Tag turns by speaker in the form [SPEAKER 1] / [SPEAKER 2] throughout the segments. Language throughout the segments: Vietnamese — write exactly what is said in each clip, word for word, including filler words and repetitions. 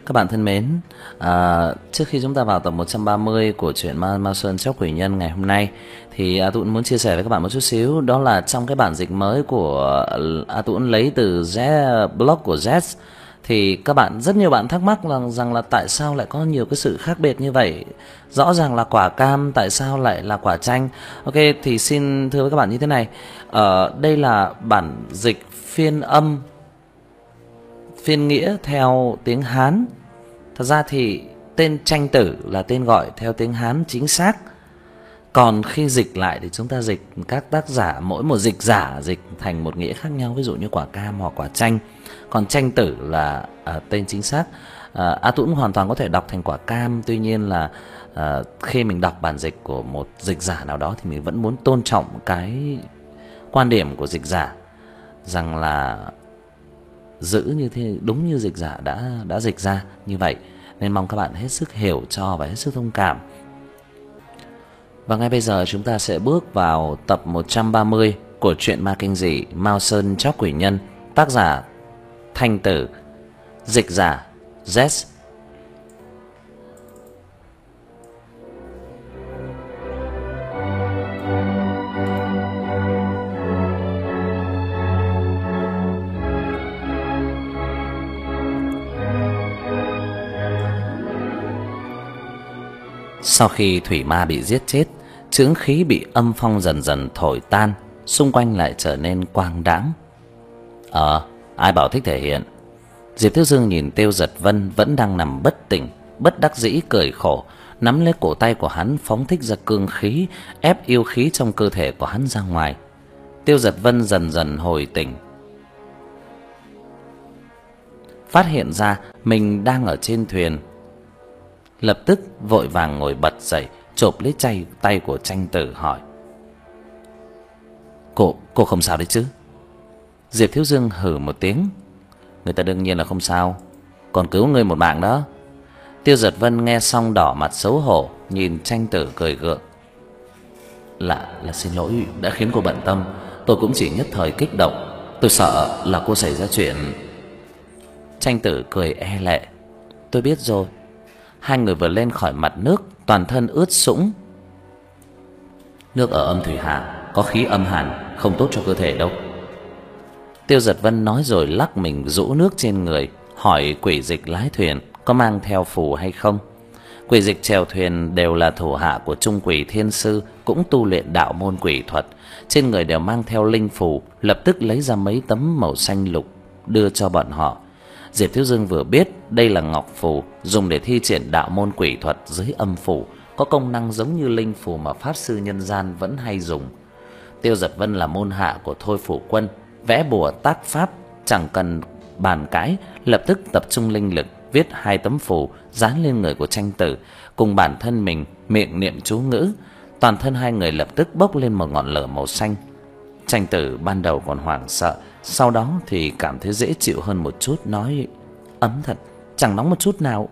[SPEAKER 1] Các bạn thân mến, à, trước khi chúng ta vào tập một trăm ba mươi của truyện Ma Ma Sơn Chóc Quỷ Nhân ngày hôm nay thì A Tũng muốn chia sẻ với các bạn một chút xíu, đó là trong cái bản dịch mới của A Tũng lấy từ Z blog của Z thì các bạn rất nhiều bạn thắc mắc rằng rằng là tại sao lại có nhiều cái sự khác biệt như vậy. Rõ ràng là quả cam tại sao lại là quả chanh. Ok, thì xin thưa với các bạn như thế này. Ở đây là bản dịch phiên âm phiên nghĩa theo tiếng Hán. Thật ra thì tên Tranh Tử là tên gọi theo tiếng Hán chính xác. Còn khi dịch lại thì chúng ta dịch, các tác giả mỗi một dịch giả dịch thành một nghĩa khác nhau, ví dụ như quả cam hoặc quả chanh. Còn Tranh Tử là à, tên chính xác. à, A Tũng hoàn toàn có thể đọc thành quả cam, tuy nhiên là à, khi mình đọc bản dịch của một dịch giả nào đó thì mình vẫn muốn tôn trọng cái quan điểm của dịch giả, rằng là giữ như thế, đúng như dịch giả đã đã dịch ra như vậy, nên mong các bạn hết sức hiểu cho và hết sức thông cảm. Và ngay bây giờ chúng ta sẽ bước vào tập một trăm ba mươi của truyện ma kinh dị Mao Sơn Chóc Quỷ Nhân, tác giả Thanh Tử, dịch giả Z. Sau khi thủy ma bị giết chết, chướng khí bị âm phong dần dần thổi tan, xung quanh lại trở nên quang đãng. Ờ, ai bảo thích thể hiện? Diệp Thiếu Dương nhìn Tiêu Giật Vân vẫn đang nằm bất tỉnh, bất đắc dĩ cười khổ, nắm lấy cổ tay của hắn phóng thích ra cương khí, ép yêu khí trong cơ thể của hắn ra ngoài. Tiêu Giật Vân dần dần hồi tỉnh, phát hiện ra mình đang ở trên thuyền, lập tức vội vàng ngồi bật dậy, chộp lấy tay tay của Tranh Tử hỏi: "Cô, cô không sao đấy chứ?" Diệp Thiếu Dương hừ một tiếng: "Người ta đương nhiên là không sao, còn cứu ngươi một mạng đó." Tiêu Giật Vân nghe xong đỏ mặt xấu hổ, nhìn Tranh Tử cười gượng: "Là là xin lỗi đã khiến cô bận tâm, tôi cũng chỉ nhất thời kích động, tôi sợ là cô xảy ra chuyện." Tranh Tử cười e lệ: "Tôi biết rồi." Hai người vừa lên khỏi mặt nước, toàn thân ướt sũng. "Nước ở âm thủy hà có khí âm hàn, không tốt cho cơ thể đâu." Tiêu Giật Vân nói rồi lắc mình rũ nước trên người, hỏi Quỷ Dịch lái thuyền có mang theo phù hay không. Quỷ Dịch chèo thuyền đều là thủ hạ của Trung Quỷ Thiên Sư, cũng tu luyện đạo môn quỷ thuật, trên người đều mang theo linh phù, lập tức lấy ra mấy tấm màu xanh lục đưa cho bọn họ. Diệp Thiếu Dương vừa biết đây là ngọc phù, dùng để thi triển đạo môn quỷ thuật dưới âm phủ, có công năng giống như linh phù mà pháp sư nhân gian vẫn hay dùng. Tiêu Giật Vân là môn hạ của Thôi Phủ Quân, vẽ bùa tác pháp chẳng cần bàn cãi, lập tức tập trung linh lực viết hai tấm phù dán lên người của Tranh Tử, cùng bản thân mình miệng niệm chú ngữ, toàn thân hai người lập tức bốc lên một ngọn lửa màu xanh. Tranh Tử ban đầu còn hoảng sợ, sau đó thì cảm thấy dễ chịu hơn một chút, nói: "Ấm thật, chẳng nóng một chút nào."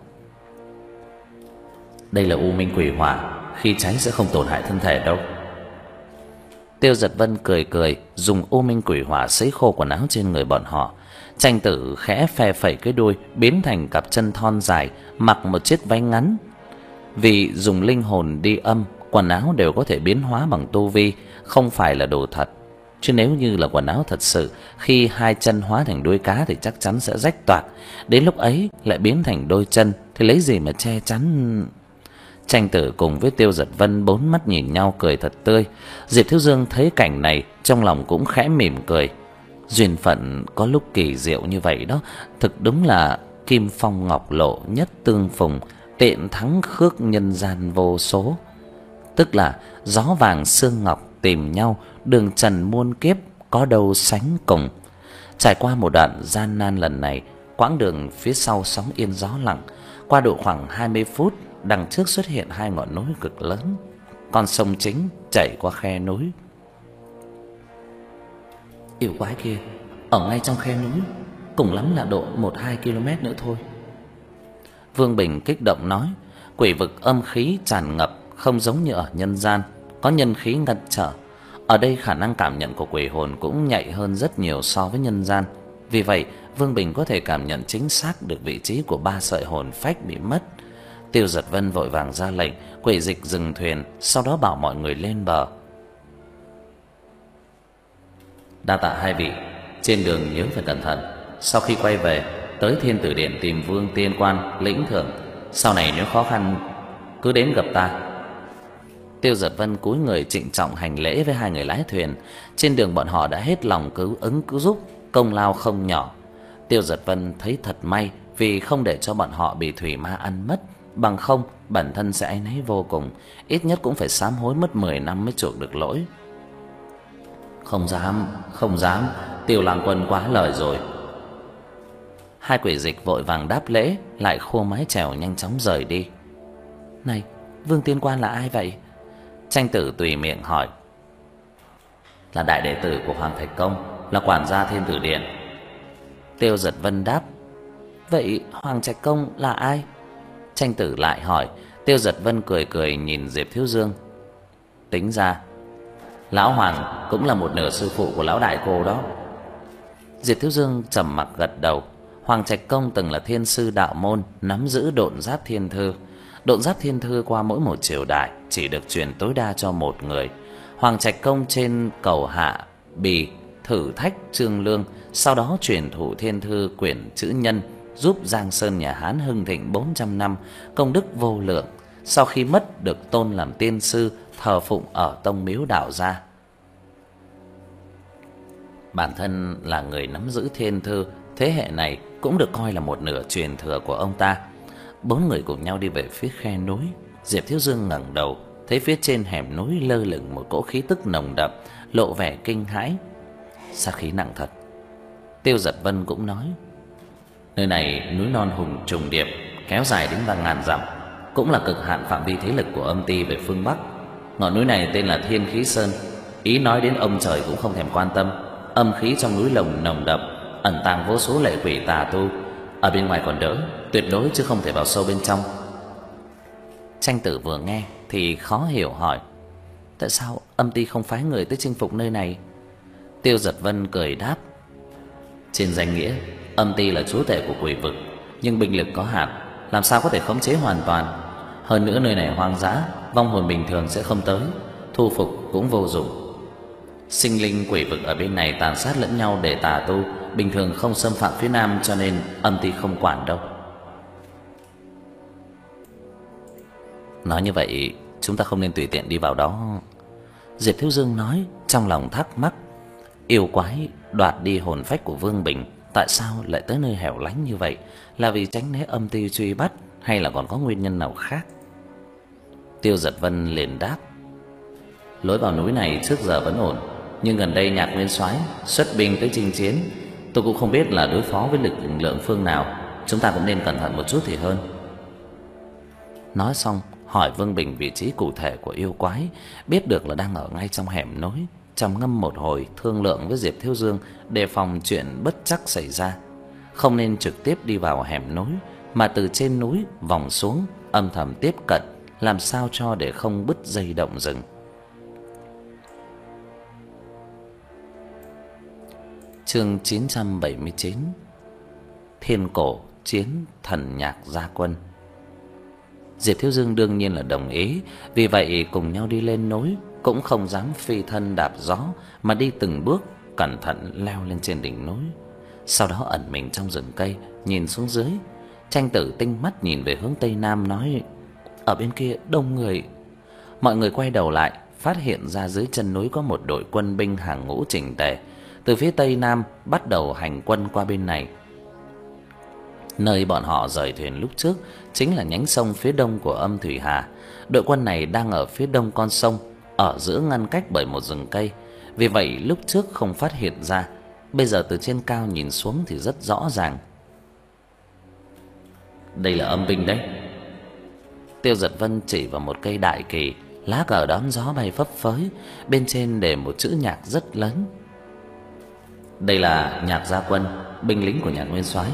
[SPEAKER 1] "Đây là u minh quỷ hỏa, khi cháy sẽ không tổn hại thân thể đâu." Tiêu Giật Vân cười cười, dùng u minh quỷ hỏa sấy khô quần áo trên người bọn họ. Tranh Tử khẽ phe phẩy cái đuôi, biến thành cặp chân thon dài, mặc một chiếc váy ngắn. Vì dùng linh hồn đi âm, quần áo đều có thể biến hóa bằng tu vi, không phải là đồ thật. Chứ nếu như là quần áo thật sự, khi hai chân hóa thành đuôi cá thì chắc chắn sẽ rách toạc, đến lúc ấy lại biến thành đôi chân thì lấy gì mà che chắn. Tranh Tử cùng với Tiêu Giật Vân bốn mắt nhìn nhau cười thật tươi. Diệp Thiếu Dương thấy cảnh này, trong lòng cũng khẽ mỉm cười. Duyên phận có lúc kỳ diệu như vậy đó, thực đúng là kim phong ngọc lộ nhất tương phùng, tiện thắng khước nhân gian vô số. Tức là gió vàng sương ngọc tìm nhau, đường trần muôn kiếp có đâu sánh cùng. Trải qua một đoạn gian nan lần này, quãng đường phía sau sóng yên gió lặng, qua độ khoảng hai mươi phút, đằng trước xuất hiện hai ngọn núi cực lớn. Con sông chính chảy qua khe núi. "Yêu quái kia ở ngay trong khe núi, cùng lắm là độ một hai km nữa thôi." Vương Bình kích động nói: "Quỷ vực âm khí tràn ngập, không giống như ở nhân gian, có nhân khí ngăn trở. Ở đây khả năng cảm nhận của quỷ hồn cũng nhạy hơn rất nhiều so với nhân gian. Vì vậy, Vương Bình có thể cảm nhận chính xác được vị trí của ba sợi hồn phách bị mất. Tiêu Giật Vân vội vàng ra lệnh quỷ dịch dừng thuyền, sau đó bảo mọi người lên bờ. Đa tạ hai vị, trên đường nhớ phải cẩn thận. Sau khi quay về, tới Thiên Tử Điện tìm Vương Tiên Quan lĩnh thưởng. Sau này nếu khó khăn cứ đến gặp ta. Tiêu Giật Vân cúi người trịnh trọng hành lễ với hai người lái thuyền. Trên đường bọn họ đã hết lòng cứu ứng cứu giúp, công lao không nhỏ. Tiêu Giật Vân thấy thật may vì không để cho bọn họ bị thủy ma ăn mất, bằng không bản thân sẽ áy náy vô cùng, ít nhất cũng phải sám hối mất mười năm mới chuộc được lỗi. Không dám, không dám, Tiêu Lang Quân quá lời rồi. Hai quỷ dịch vội vàng đáp lễ, lại khua mái chèo nhanh chóng rời đi. Này, Vương Tiên Quan là ai vậy? Tranh Tử tùy miệng hỏi. Là đại đệ tử của Hoàng Thạch Công, là quản gia Thiên Tử Điện. Tiêu Giật Vân đáp. Vậy Hoàng Trạch Công là ai? Tranh Tử lại hỏi. Tiêu Giật Vân cười cười nhìn Diệp Thiếu Dương. Tính ra lão Hoàng cũng là một nửa sư phụ của lão đại cô đó. Diệp Thiếu Dương trầm mặc gật đầu. Hoàng Trạch Công từng là thiên sư đạo môn, nắm giữ độn giáp thiên thư. Độn giáp thiên thư qua mỗi một triều đại chỉ được truyền tối đa cho một người. Hoàng Trạch Công trên cầu hạ bì thử thách Trương Lương, sau đó truyền thụ thiên thư quyển chữ nhân, giúp Giang Sơn nhà Hán hưng thịnh bốn trăm năm, công đức vô lượng. Sau khi mất được tôn làm tiên sư, thờ phụng ở tông miếu đạo gia. Bản thân là người nắm giữ thiên thư, thế hệ này cũng được coi là một nửa truyền thừa của ông ta. Bốn người cùng nhau đi về phía khe núi. Diệp Thiếu Dương ngẩng đầu, thấy phía trên hẻm núi lơ lửng một cỗ khí tức nồng đậm, lộ vẻ kinh hãi. Sát khí nặng thật. Tiêu Giật Vân cũng nói. Nơi này núi non hùng trùng điệp, kéo dài đến vài ngàn dặm, cũng là cực hạn phạm vi thế lực của âm ty về phương Bắc. Ngọn núi này tên là Thiên Khí Sơn, ý nói đến ông trời cũng không thèm quan tâm. Âm khí trong núi lồng nồng đậm, ẩn tàng vô số lệ quỷ tà tu. Ở bên ngoài còn đỡ, tuyệt đối chứ không thể vào sâu bên trong. Tranh Tử vừa nghe thì khó hiểu hỏi. Tại sao âm ty không phái người tới chinh phục nơi này? Tiêu Giật Vân cười đáp. Trên danh nghĩa, âm ty là chúa tể của quỷ vực, nhưng binh lực có hạn, làm sao có thể khống chế hoàn toàn. Hơn nữa nơi này hoang dã, vong hồn bình thường sẽ không tới, thu phục cũng vô dụng. Sinh linh quỷ vực ở bên này tàn sát lẫn nhau để tà tu, bình thường không xâm phạm phía nam, cho nên âm ty không quản đâu. Nói như vậy, chúng ta không nên tùy tiện đi vào đó. Diệp Thiếu Dương nói, trong lòng thắc mắc. Yêu quái đoạt đi hồn phách của Vương Bình, tại sao lại tới nơi hẻo lánh như vậy? Là vì tránh né âm ty truy bắt, hay là còn có nguyên nhân nào khác? Tiêu Giật Vân liền đáp. Lối vào núi này trước giờ vẫn ổn, nhưng gần đây Nhạc Nguyên Soái xuất binh tới chinh chiến, tôi cũng không biết là đối phó với lực lượng phương nào. Chúng ta cũng nên cẩn thận một chút thì hơn. Nói xong hỏi Vương Bình vị trí cụ thể của yêu quái, biết được là đang ở ngay trong hẻm núi. Trầm ngâm một hồi, thương lượng với Diệp Thiếu Dương, đề phòng chuyện bất trắc xảy ra. Không nên trực tiếp đi vào hẻm núi, mà từ trên núi vòng xuống, âm thầm tiếp cận, làm sao cho để không bứt dây động rừng. Chương chín trăm bảy mươi chín. Thiên cổ chiến thần Nhạc gia quân. Diệp Thiếu Dương đương nhiên là đồng ý, vì vậy cùng nhau đi lên núi, cũng không dám phi thân đạp gió, mà đi từng bước cẩn thận leo lên trên đỉnh núi. Sau đó ẩn mình trong rừng cây, nhìn xuống dưới. Tranh Tử tinh mắt nhìn về hướng tây nam nói: ở bên kia đông người. Mọi người quay đầu lại, phát hiện ra dưới chân núi có một đội quân binh hàng ngũ chỉnh tề, từ phía tây nam bắt đầu hành quân qua bên này. Nơi bọn họ rời thuyền lúc trước chính là nhánh sông phía đông của Âm Thủy Hà. Đội quân này đang ở phía đông con sông, ở giữa ngăn cách bởi một rừng cây, vì vậy lúc trước không phát hiện ra, bây giờ từ trên cao nhìn xuống thì rất rõ ràng. Đây là âm binh đấy. Tiêu Giật Vân chỉ vào một cây đại kỳ, lá cờ đón gió bay phấp phới, bên trên để một chữ Nhạc rất lớn. Đây là Nhạc gia quân, binh lính của Nhạc Nguyên Soái.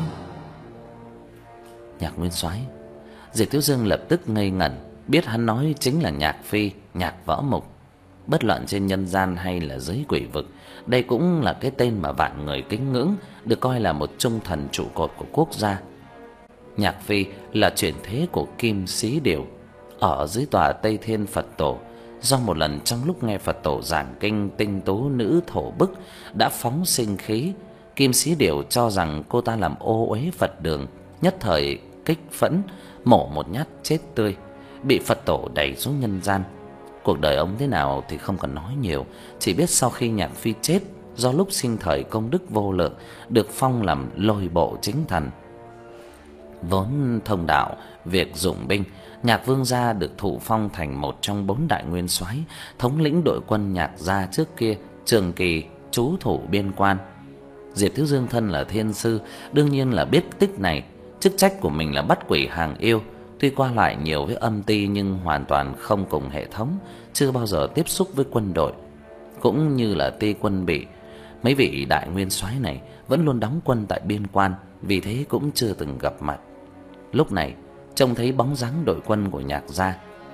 [SPEAKER 1] Nhạc Nguyên Soái? Diệp Thiếu Dương lập tức ngây ngẩn, biết hắn nói chính là Nhạc Phi, Nhạc Võ Mục. bất luận trên nhân gian hay là dưới quỷ vực, đây cũng là cái tên mà vạn người kính ngưỡng, được coi là một trung thần trụ cột của quốc gia. Nhạc Phi là chuyển thế của Kim Sĩ Điểu ở dưới tòa Tây Thiên Phật Tổ. Do một lần trong lúc nghe Phật Tổ giảng kinh, tinh tú nữ thổ bức đã phóng sinh khí. Kim Sĩ Điểu cho rằng cô ta làm ô uế Phật đường, nhất thời kích phẫn mổ một nhát chết tươi, bị Phật Tổ đẩy xuống nhân gian. Cuộc đời ông thế nào thì không cần nói nhiều, chỉ biết sau khi Nhạc Phi chết, do lúc sinh thời công đức vô lượng, được phong làm Lôi Bộ chính thần. Vốn thông đạo việc dụng binh, Nhạc Vương gia được thụ phong thành một trong bốn đại nguyên soái, thống lĩnh đội quân Nhạc gia trước kia trường kỳ trú thủ biên quan. Diệp Thiếu Dương thân là thiên sư, đương nhiên là biết tích này. Chức trách của mình là bắt quỷ hàng yêu, tuy qua lại nhiều với âm ty nhưng hoàn toàn không cùng hệ thống, chưa bao giờ tiếp xúc với quân đội. Cũng như là Ti Quân Bị, mấy vị đại nguyên soái này vẫn luôn đóng quân tại biên quan, vì thế cũng chưa từng gặp mặt. Lúc này trông thấy bóng dáng đội quân của Nhạc gia,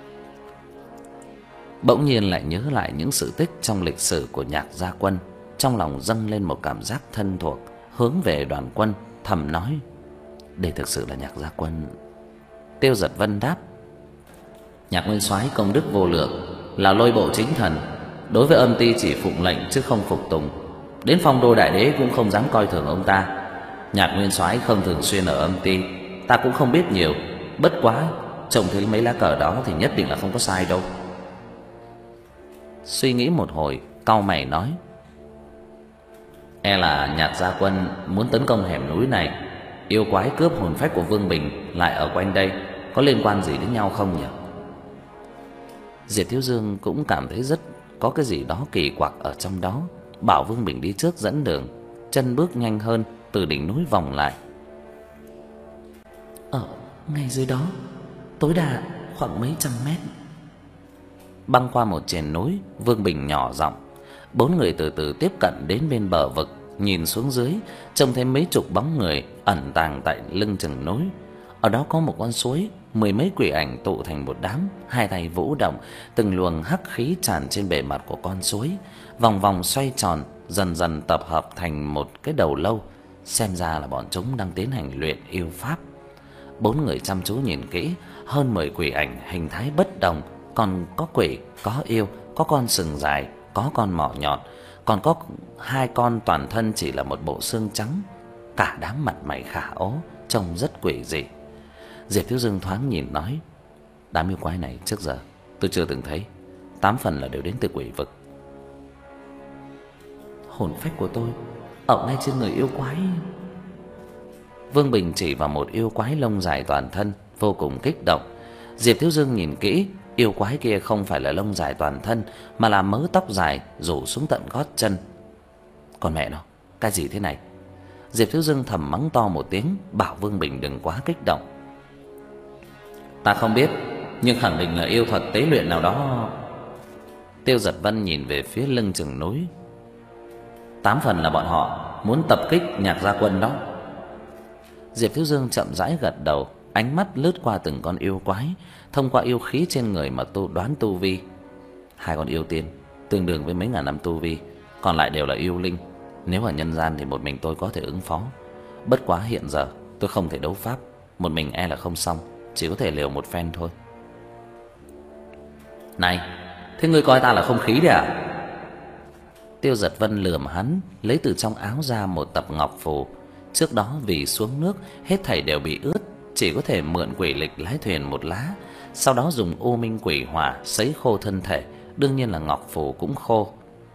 [SPEAKER 1] bỗng nhiên lại nhớ lại những sự tích trong lịch sử của Nhạc gia quân, trong lòng dâng lên một cảm giác thân thuộc, hướng về đoàn quân thầm nói: đây thực sự là Nhạc gia quân. Tiêu Giật Vân đáp: Nhạc nguyên soái công đức vô lượng, là Lôi Bộ chính thần, đối với âm ty chỉ phụng lệnh chứ không phục tùng, đến phong đô đại đế cũng không dám coi thường ông ta. Nhạc nguyên soái không thường xuyên ở âm ty, ta cũng không biết nhiều, bất quá trông thấy mấy lá cờ đó thì nhất định là không có sai đâu. Suy nghĩ một hồi, cau mày nói: e là Nhạc gia quân muốn tấn công hẻm núi này, yêu quái cướp hồn phách của Vương Bình lại ở quanh đây, có liên quan gì đến nhau không nhỉ? Diệp Thiếu Dương cũng cảm thấy rất có cái gì đó kỳ quặc ở trong đó, bảo Vương Bình đi trước dẫn đường, chân bước nhanh hơn, từ đỉnh núi vòng lại. Ở ngay dưới đó, tối đa khoảng mấy trăm mét. Băng qua một triền núi, Vương Bình nhỏ giọng. Bốn người từ từ tiếp cận đến bên bờ vực, nhìn xuống dưới, trông thấy mấy chục bóng người ẩn tàng tại lưng chừng núi. Ở đó có một con suối, mười mấy quỷ ảnh tụ thành một đám, hai tay vũ động, từng luồng hắc khí tràn trên bề mặt của con suối, vòng vòng xoay tròn, dần dần tập hợp thành một cái đầu lâu. Xem ra là bọn chúng đang tiến hành luyện yêu pháp. Bốn người chăm chú nhìn kỹ, hơn mười quỷ ảnh hình thái bất đồng, còn có quỷ, có yêu, có con sừng dài, có con mỏ nhọn, còn có hai con toàn thân chỉ là một bộ xương trắng. Cả đám mặt mày khả ố, trông rất quỷ dị. Diệp Thiếu Dương thoáng nhìn nói: đám yêu quái này trước giờ tôi chưa từng thấy, tám phần là đều đến từ quỷ vực. Hồn phách của tôi ở ngay trên người yêu quái. Vương Bình chỉ vào một yêu quái lông dài toàn thân, vô cùng kích động. Diệp Thiếu Dương nhìn kỹ, yêu quái kia không phải là lông dài toàn thân, mà là mớ tóc dài rủ xuống tận gót chân. Còn mẹ nó, cái gì thế này? Diệp Thiếu Dương thầm mắng to một tiếng, bảo Vương Bình đừng quá kích động. Ta không biết, nhưng khẳng định là yêu thuật tế luyện nào đó. Tiêu Giật Vân nhìn về phía lưng chừng núi. Tám phần là bọn họ muốn tập kích Nhạc gia quân đó. Diệp Thiếu Dương chậm rãi gật đầu, ánh mắt lướt qua từng con yêu quái, thông qua yêu khí trên người mà tu đoán tu vi. Hai con yêu tiên tương đương với mấy ngàn năm tu vi, còn lại đều là yêu linh. Nếu ở nhân gian thì một mình tôi có thể ứng phó, bất quá hiện giờ tôi không thể đấu pháp, một mình e là không xong, chỉ có thể liều một phen thôi. Này, thế ngươi coi ta là không khí đấy à? Tiêu Giật Vân lườm hắn, lấy từ trong áo ra một tập ngọc phù. Trước đó vì xuống nước hết thảy đều bị ướt, chỉ có thể mượn quỷ lịch lái thuyền một lá, sau đó dùng U Minh Quỷ Hỏa sấy khô thân thể, đương nhiên là ngọc phù cũng khô.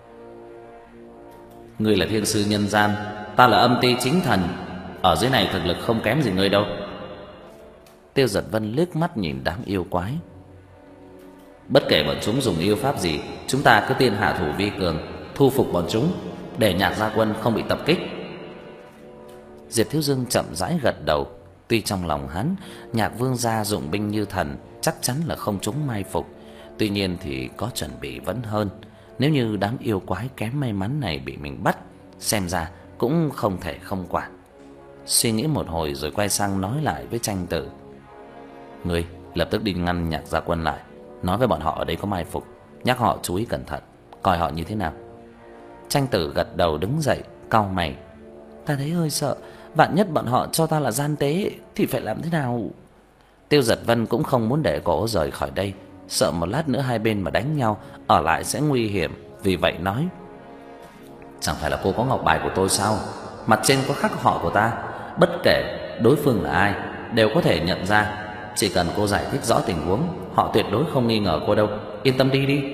[SPEAKER 1] Ngươi là thiên sư nhân gian, ta là âm ty chính thần, ở dưới này thực lực không kém gì ngươi đâu. Tiêu Giật Vân liếc mắt nhìn đám yêu quái. Bất kể bọn chúng dùng yêu pháp gì, chúng ta cứ tiên hạ thủ vi cường, thu phục bọn chúng, để Nhạc gia quân không bị tập kích. Diệp Thiếu Dương chậm rãi gật đầu. Tuy trong lòng hắn, Nhạc Vương gia dụng binh như thần, chắc chắn là không trúng mai phục, tuy nhiên thì có chuẩn bị vẫn hơn. Nếu như đám yêu quái kém may mắn này bị mình bắt, xem ra cũng không thể không quản. Suy nghĩ một hồi rồi quay sang nói lại với Tranh Tử: Ngươi lập tức đi ngăn Nhạc gia quân lại, nói với bọn họ ở đây có mai phục, nhắc họ chú ý cẩn thận, coi họ như thế nào. Tranh Tử gật đầu đứng dậy, cau mày. Ta thấy hơi sợ, vạn nhất bọn họ cho ta là gian tế thì phải làm thế nào? Tiêu Giật Vân cũng không muốn để cô rời khỏi đây, sợ một lát nữa hai bên mà đánh nhau, ở lại sẽ nguy hiểm, vì vậy nói: Chẳng phải là cô có ngọc bài của tôi sao? Mặt trên có khắc họ của ta, bất kể đối phương là ai đều có thể nhận ra. Chỉ cần cô giải thích rõ tình huống, họ tuyệt đối không nghi ngờ cô đâu. Yên tâm đi đi.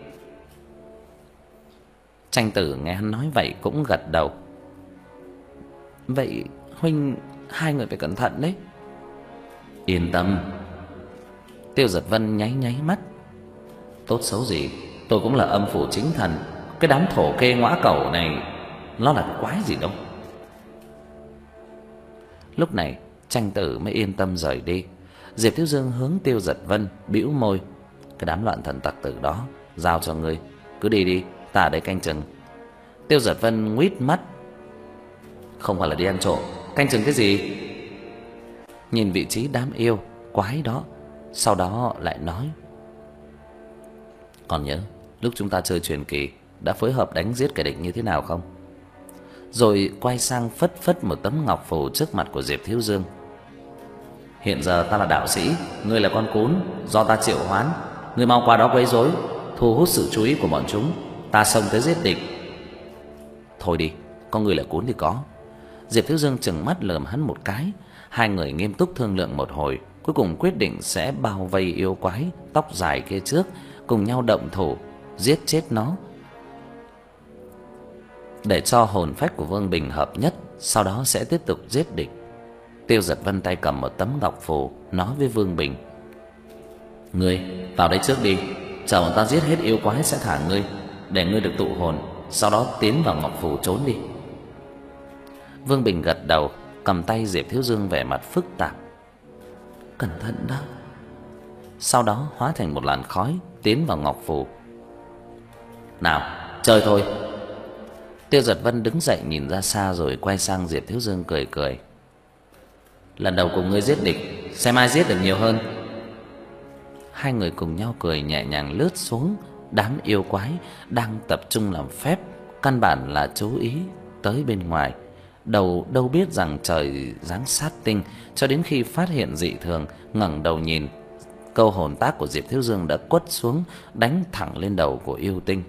[SPEAKER 1] Tranh Tử nghe hắn nói vậy cũng gật đầu. Vậy huynh, hai người phải cẩn thận đấy. Yên tâm. Tiêu Giật Vân nháy nháy mắt. Tốt xấu gì tôi cũng là âm phủ chính thần, cái đám thổ kê ngõa cẩu này nó là cái quái gì đâu. Lúc này Tranh Tử mới yên tâm rời đi. Diệp Thiếu Dương hướng Tiêu Giật Vân bĩu môi. Cái đám loạn thần tặc tử đó giao cho ngươi, cứ đi đi, ta ở đây canh chừng. Tiêu Giật Vân nguýt mắt. Không phải là đi ăn trộm, canh chừng cái gì? Nhìn vị trí đám yêu quái đó, sau đó lại nói: Còn nhớ lúc chúng ta chơi truyền kỳ đã phối hợp đánh giết kẻ địch như thế nào không? Rồi quay sang phất phất một tấm ngọc phù trước mặt của Diệp Thiếu Dương. Hiện giờ ta là đạo sĩ, ngươi là con cún do ta triệu hoán, ngươi mau qua đó quấy rối, thu hút sự chú ý của bọn chúng, ta xông tới giết địch. Thôi đi, có ngươi là cún thì có. Diệp Thiếu Dương trừng mắt lườm hắn một cái. Hai người nghiêm túc thương lượng một hồi, cuối cùng quyết định sẽ bao vây yêu quái tóc dài kia trước, cùng nhau động thủ giết chết nó, để cho hồn phách của Vương Bình hợp nhất, sau đó sẽ tiếp tục giết địch. Tiêu Giật Vân tay cầm một tấm ngọc phù, nói với Vương Bình: Ngươi vào đây trước đi, chờ bọn ta giết hết yêu quái sẽ thả ngươi, để ngươi được tụ hồn, sau đó tiến vào ngọc phù trốn đi. Vương Bình gật đầu, cầm tay Diệp Thiếu Dương vẻ mặt phức tạp. Cẩn thận đó. Sau đó hóa thành một làn khói tiến vào ngọc phù. Nào, chơi thôi. Tiêu Giật Vân đứng dậy nhìn ra xa rồi quay sang Diệp Thiếu Dương cười cười. Lần đầu cùng ngươi giết địch, xem ai giết được nhiều hơn. Hai người cùng nhau cười nhẹ nhàng lướt xuống đám yêu quái đang tập trung làm phép, căn bản là chú ý tới bên ngoài. Đầu đâu biết rằng trời giáng sát tinh, cho đến khi phát hiện dị thường, ngẩng đầu nhìn, câu hồn tác của Diệp Thiếu Dương đã quất xuống, đánh thẳng lên đầu của yêu tinh.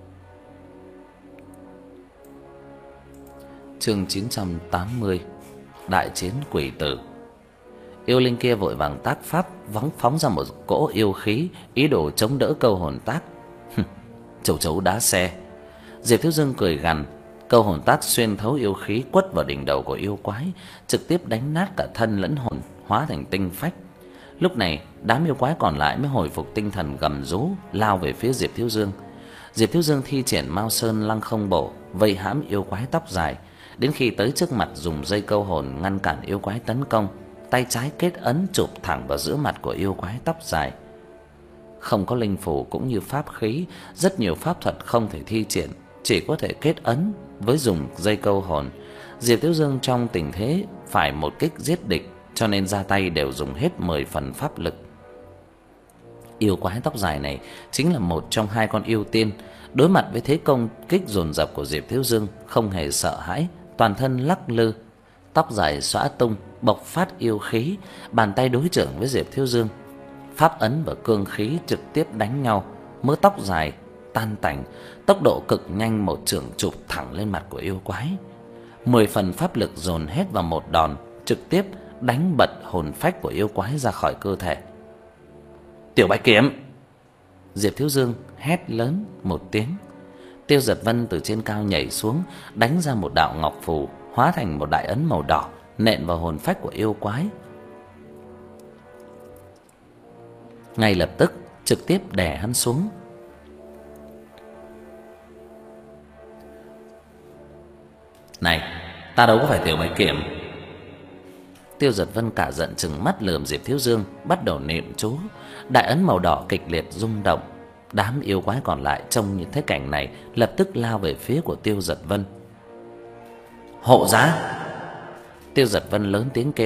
[SPEAKER 1] Chương chín trăm tám mươi. Đại chiến quỷ tử. Yêu linh kia vội vàng tác pháp, phóng phóng ra một cỗ yêu khí, ý đồ chống đỡ câu hồn tác. Chấu chấu đá xe. Diệp Thiếu Dương cười gằn, câu hồn tác xuyên thấu yêu khí quất vào đỉnh đầu của yêu quái, trực tiếp đánh nát cả thân lẫn hồn, hóa thành tinh phách. Lúc này, đám yêu quái còn lại mới hồi phục tinh thần, gầm rú lao về phía Diệp Thiếu Dương. Diệp Thiếu Dương thi triển Mao Sơn Lăng Không Bổ, vây hãm yêu quái tóc dài, đến khi tới trước mặt dùng dây câu hồn ngăn cản yêu quái tấn công, tay trái kết ấn chụp thẳng vào giữa mặt của yêu quái tóc dài. Không có linh phù cũng như pháp khí, rất nhiều pháp thuật không thể thi triển, chỉ có thể kết ấn với dùng dây câu hồn. Diệp Thiếu Dương trong tình thế phải một kích giết địch, cho nên ra tay đều dùng hết mười phần pháp lực. Yêu quái tóc dài này chính là một trong hai con yêu tiên, đối mặt với thế công kích dồn dập của Diệp Thiếu Dương không hề sợ hãi, toàn thân lắc lư, tóc dài xõa tung, bộc phát yêu khí, bàn tay đối chưởng với Diệp Thiếu Dương. Pháp ấn và cương khí trực tiếp đánh nhau, mớ tóc dài tan tành, tốc độ cực nhanh, một chưởng chụp thẳng lên mặt của yêu quái. Mười phần pháp lực dồn hết vào một đòn, trực tiếp đánh bật hồn phách của yêu quái ra khỏi cơ thể. Tiểu Bạch Kiểm! Diệp Thiếu Dương hét lớn một tiếng. Tiêu Giật Vân từ trên cao nhảy xuống, đánh ra một đạo ngọc phù, hóa thành một đại ấn màu đỏ, nện vào hồn phách của yêu quái. Ngay lập tức trực tiếp đè hắn xuống. Này, ta đâu có phải Tiểu Bạch Kiểm. Tiêu Giật Vân cả giận trừng mắt lườm Diệp Thiếu Dương, bắt đầu niệm chú. Đại ấn màu đỏ kịch liệt rung động. Đám yêu quái còn lại trông như thế cảnh này, lập tức lao về phía của Tiêu Giật Vân. Hộ giá! Tiêu Giật Vân lớn tiếng kêu,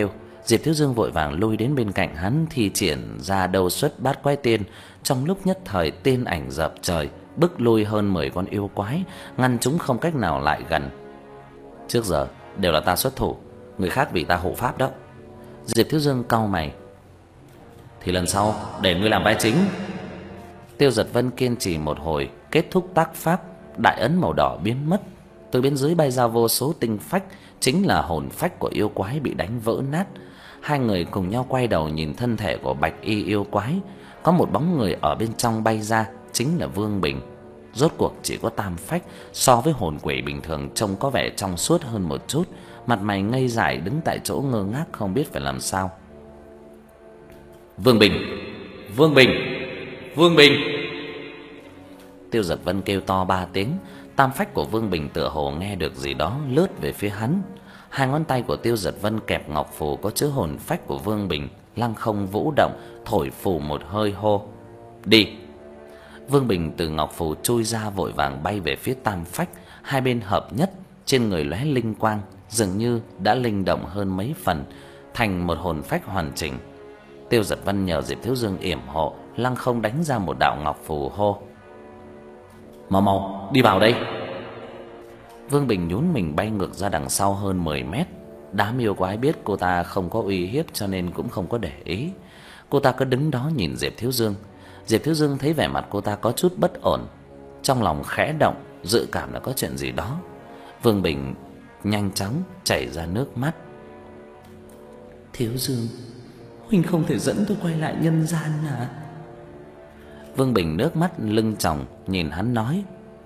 [SPEAKER 1] Diệp Thiếu Dương vội vàng lui đến bên cạnh hắn, thi triển ra đầu xuất bát quái tiên, trong lúc nhất thời tiên ảnh dập trời, bức lui hơn mười con yêu quái, ngăn chúng không cách nào lại gần. Trước giờ đều là ta xuất thủ, người khác vì ta hộ pháp đó. Diệp Thiếu Dương cau mày. Thì lần sau để ngươi làm vai chính. Tiêu Giật Vân kiên trì một hồi, kết thúc tác pháp, đại ấn màu đỏ biến mất, từ bên dưới bay ra vô số tinh phách, chính là hồn phách của yêu quái bị đánh vỡ nát. Hai người cùng nhau quay đầu nhìn thân thể của bạch y yêu quái, có một bóng người ở bên trong bay ra, chính là Vương Bình. Rốt cuộc chỉ có tam phách, so với hồn quỷ bình thường trông có vẻ trong suốt hơn một chút, mặt mày ngây dại đứng tại chỗ ngơ ngác không biết phải làm sao. Vương Bình, Vương Bình, Vương Bình. Tiêu Giật Vân kêu to ba tiếng, tam phách của Vương Bình tựa hồ nghe được gì đó lướt về phía hắn. Hai ngón tay của Tiêu Giật Vân kẹp ngọc phù có chứa hồn phách của Vương Bình, lăng không vũ động, thổi phù một hơi hô: "Đi!" Vương Bình từ ngọc phù chui ra vội vàng bay về phía tam phách, hai bên hợp nhất, trên người lóe linh quang, dường như đã linh động hơn mấy phần, thành một hồn phách hoàn chỉnh. Tiêu Giật Vân nhờ Diệp Thiếu Dương yểm hộ, lăng không đánh ra một đạo ngọc phù hô: "Mau mau, đi vào đây!" Vương Bình nhún mình bay ngược ra đằng sau hơn mười mét. Đám yêu quái biết cô ta không có uy hiếp cho nên cũng không có để ý. Cô ta cứ đứng đó nhìn Diệp Thiếu Dương. Diệp Thiếu Dương thấy vẻ mặt cô ta có chút bất ổn, trong lòng khẽ động, dự cảm là có chuyện gì đó. Vương Bình nhanh chóng chảy ra nước mắt. "Thiếu Dương, huynh không thể dẫn tôi quay lại nhân gian à?" Vương Bình nước mắt lưng tròng nhìn hắn nói: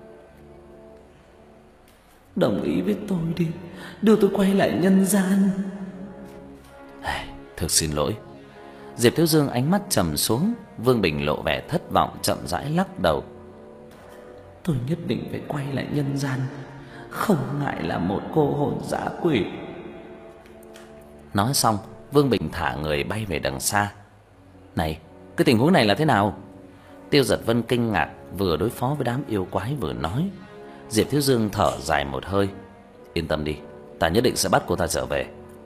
[SPEAKER 1] "Đồng ý với tôi đi, đưa tôi quay lại nhân gian." "Thực xin lỗi." Diệp Thiếu Dương ánh mắt trầm xuống. Vương Bình lộ vẻ thất vọng, chậm rãi lắc đầu: "Tôi nhất định phải quay lại nhân gian, không ngại là một cô hồn dã quỷ." Nói xong, Vương Bình thả người bay về đằng xa. "Này, cái tình huống này là thế nào?" Tiêu Giật Vân kinh ngạc, vừa đối phó với đám yêu quái vừa nói. Diệp Thiếu Dương thở dài một hơi: "Yên tâm đi, ta nhất định sẽ bắt cô ta trở về."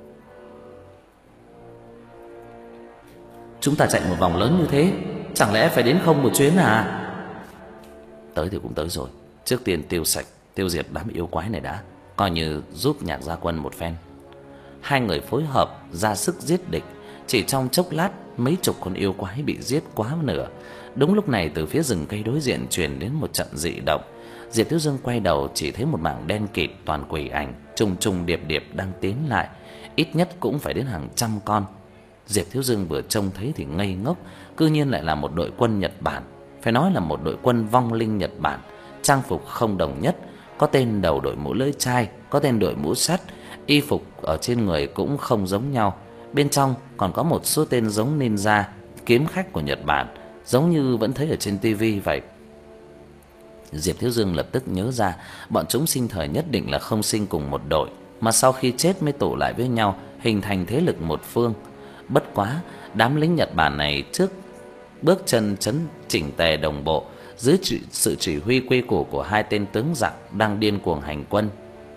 [SPEAKER 1] "Chúng ta chạy một vòng lớn như thế, chẳng lẽ phải đến không một chuyến à?" "Tới thì cũng tới rồi, trước tiên tiêu sạch, tiêu diệt đám yêu quái này đã, coi như giúp Nhạc Gia Quân một phen." Hai người phối hợp ra sức giết địch, chỉ trong chốc lát mấy chục con yêu quái bị giết quá nửa. Đúng lúc này từ phía rừng cây đối diện truyền đến một trận dị động. Diệp Thiếu Dương quay đầu chỉ thấy một mảng đen kịt toàn quỷ ảnh trùng trùng điệp điệp đang tiến lại, ít nhất cũng phải đến hàng trăm con. Diệp Thiếu Dương vừa trông thấy thì ngây ngốc, cư nhiên lại là một đội quân Nhật Bản, phải nói là một đội quân vong linh Nhật Bản, trang phục không đồng nhất, có tên đầu đội mũ lưỡi chai, có tên đội mũ sắt, y phục ở trên người cũng không giống nhau. Bên trong còn có một số tên giống ninja, kiếm khách của Nhật Bản, giống như vẫn thấy ở trên tivi vậy. Diệp Thiếu Dương lập tức nhớ ra, bọn chúng sinh thời nhất định là không sinh cùng một đội, mà sau khi chết mới tụ lại với nhau, hình thành thế lực một phương. Bất quá, đám lính Nhật Bản này trước bước chân chấn chỉnh tề đồng bộ, dưới sự chỉ huy quy củ của hai tên tướng giặc đang điên cuồng hành quân.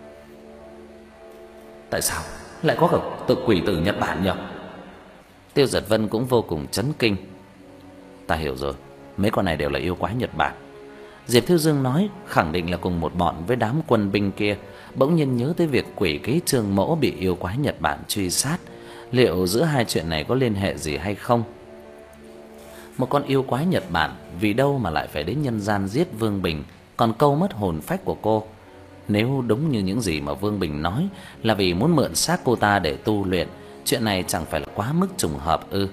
[SPEAKER 1] Tại sao lại có cả tự quỷ tử Nhật Bản nhỉ? Tiêu Giật Vân cũng vô cùng chấn kinh. Ta hiểu rồi, mấy con này đều là yêu quái Nhật Bản. Diệp Thiếu Dương nói, khẳng định là cùng một bọn với đám quân binh kia. Bỗng nhiên nhớ tới việc quỷ ký Trương Mỗ bị yêu quái Nhật Bản truy sát, liệu giữa hai chuyện này có liên hệ gì hay không? Một con yêu quái Nhật Bản vì đâu mà lại phải đến nhân gian giết Vương Bình, còn câu mất hồn phách của cô? Nếu đúng như những gì mà Vương Bình nói là vì muốn mượn xác cô ta để tu luyện, chuyện này chẳng phải là quá mức trùng hợp ư?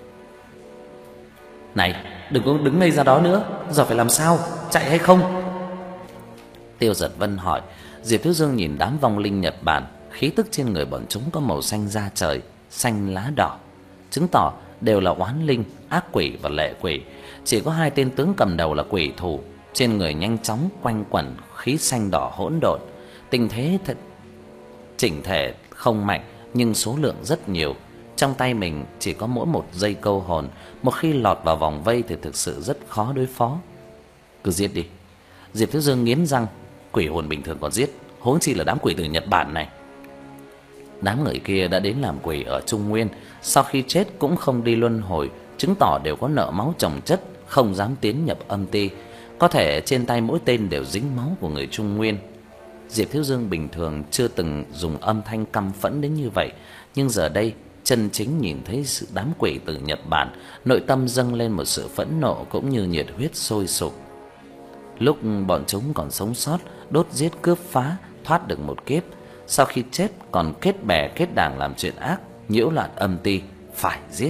[SPEAKER 1] Này, đừng có đứng ngây ra đó nữa, giờ phải làm sao, chạy hay không? Tiêu Giật Vân hỏi. Diệp Thiếu Dương nhìn đám vong linh Nhật Bản, khí tức trên người bọn chúng có màu xanh da trời, xanh lá đỏ, chứng tỏ đều là oán linh, ác quỷ và lệ quỷ. Chỉ có hai tên tướng cầm đầu là quỷ thủ, trên người nhanh chóng quanh quẩn khí xanh đỏ hỗn độn. Tình thế thật chỉnh thể không mạnh nhưng số lượng rất nhiều. Trong tay mình chỉ có mỗi một dây câu hồn, một khi lọt vào vòng vây thì thực sự rất khó đối phó. Cứ giết đi. Diệp Thiếu Dương nghiến răng, quỷ hồn bình thường còn giết, huống chi là đám quỷ từ Nhật Bản này. Đám người kia đã đến làm quỷ ở Trung Nguyên, sau khi chết cũng không đi luân hồi, chứng tỏ đều có nợ máu chồng chất, không dám tiến nhập âm ti. Có thể trên tay mỗi tên đều dính máu của người Trung Nguyên. Diệp Thiếu Dương bình thường chưa từng dùng âm thanh căm phẫn đến như vậy, nhưng giờ đây chân chính nhìn thấy sự đám quỷ từ Nhật Bản, nội tâm dâng lên một sự phẫn nộ cũng như nhiệt huyết sôi sục. Lúc bọn chúng còn sống sót, đốt giết cướp phá, thoát được một kiếp, sau khi chết còn kết bè kết đảng làm chuyện ác, nhiễu loạn âm ti, phải giết.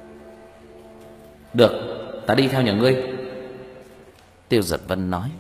[SPEAKER 1] Được, ta đi theo nhà ngươi. Tiêu Giật Vân nói.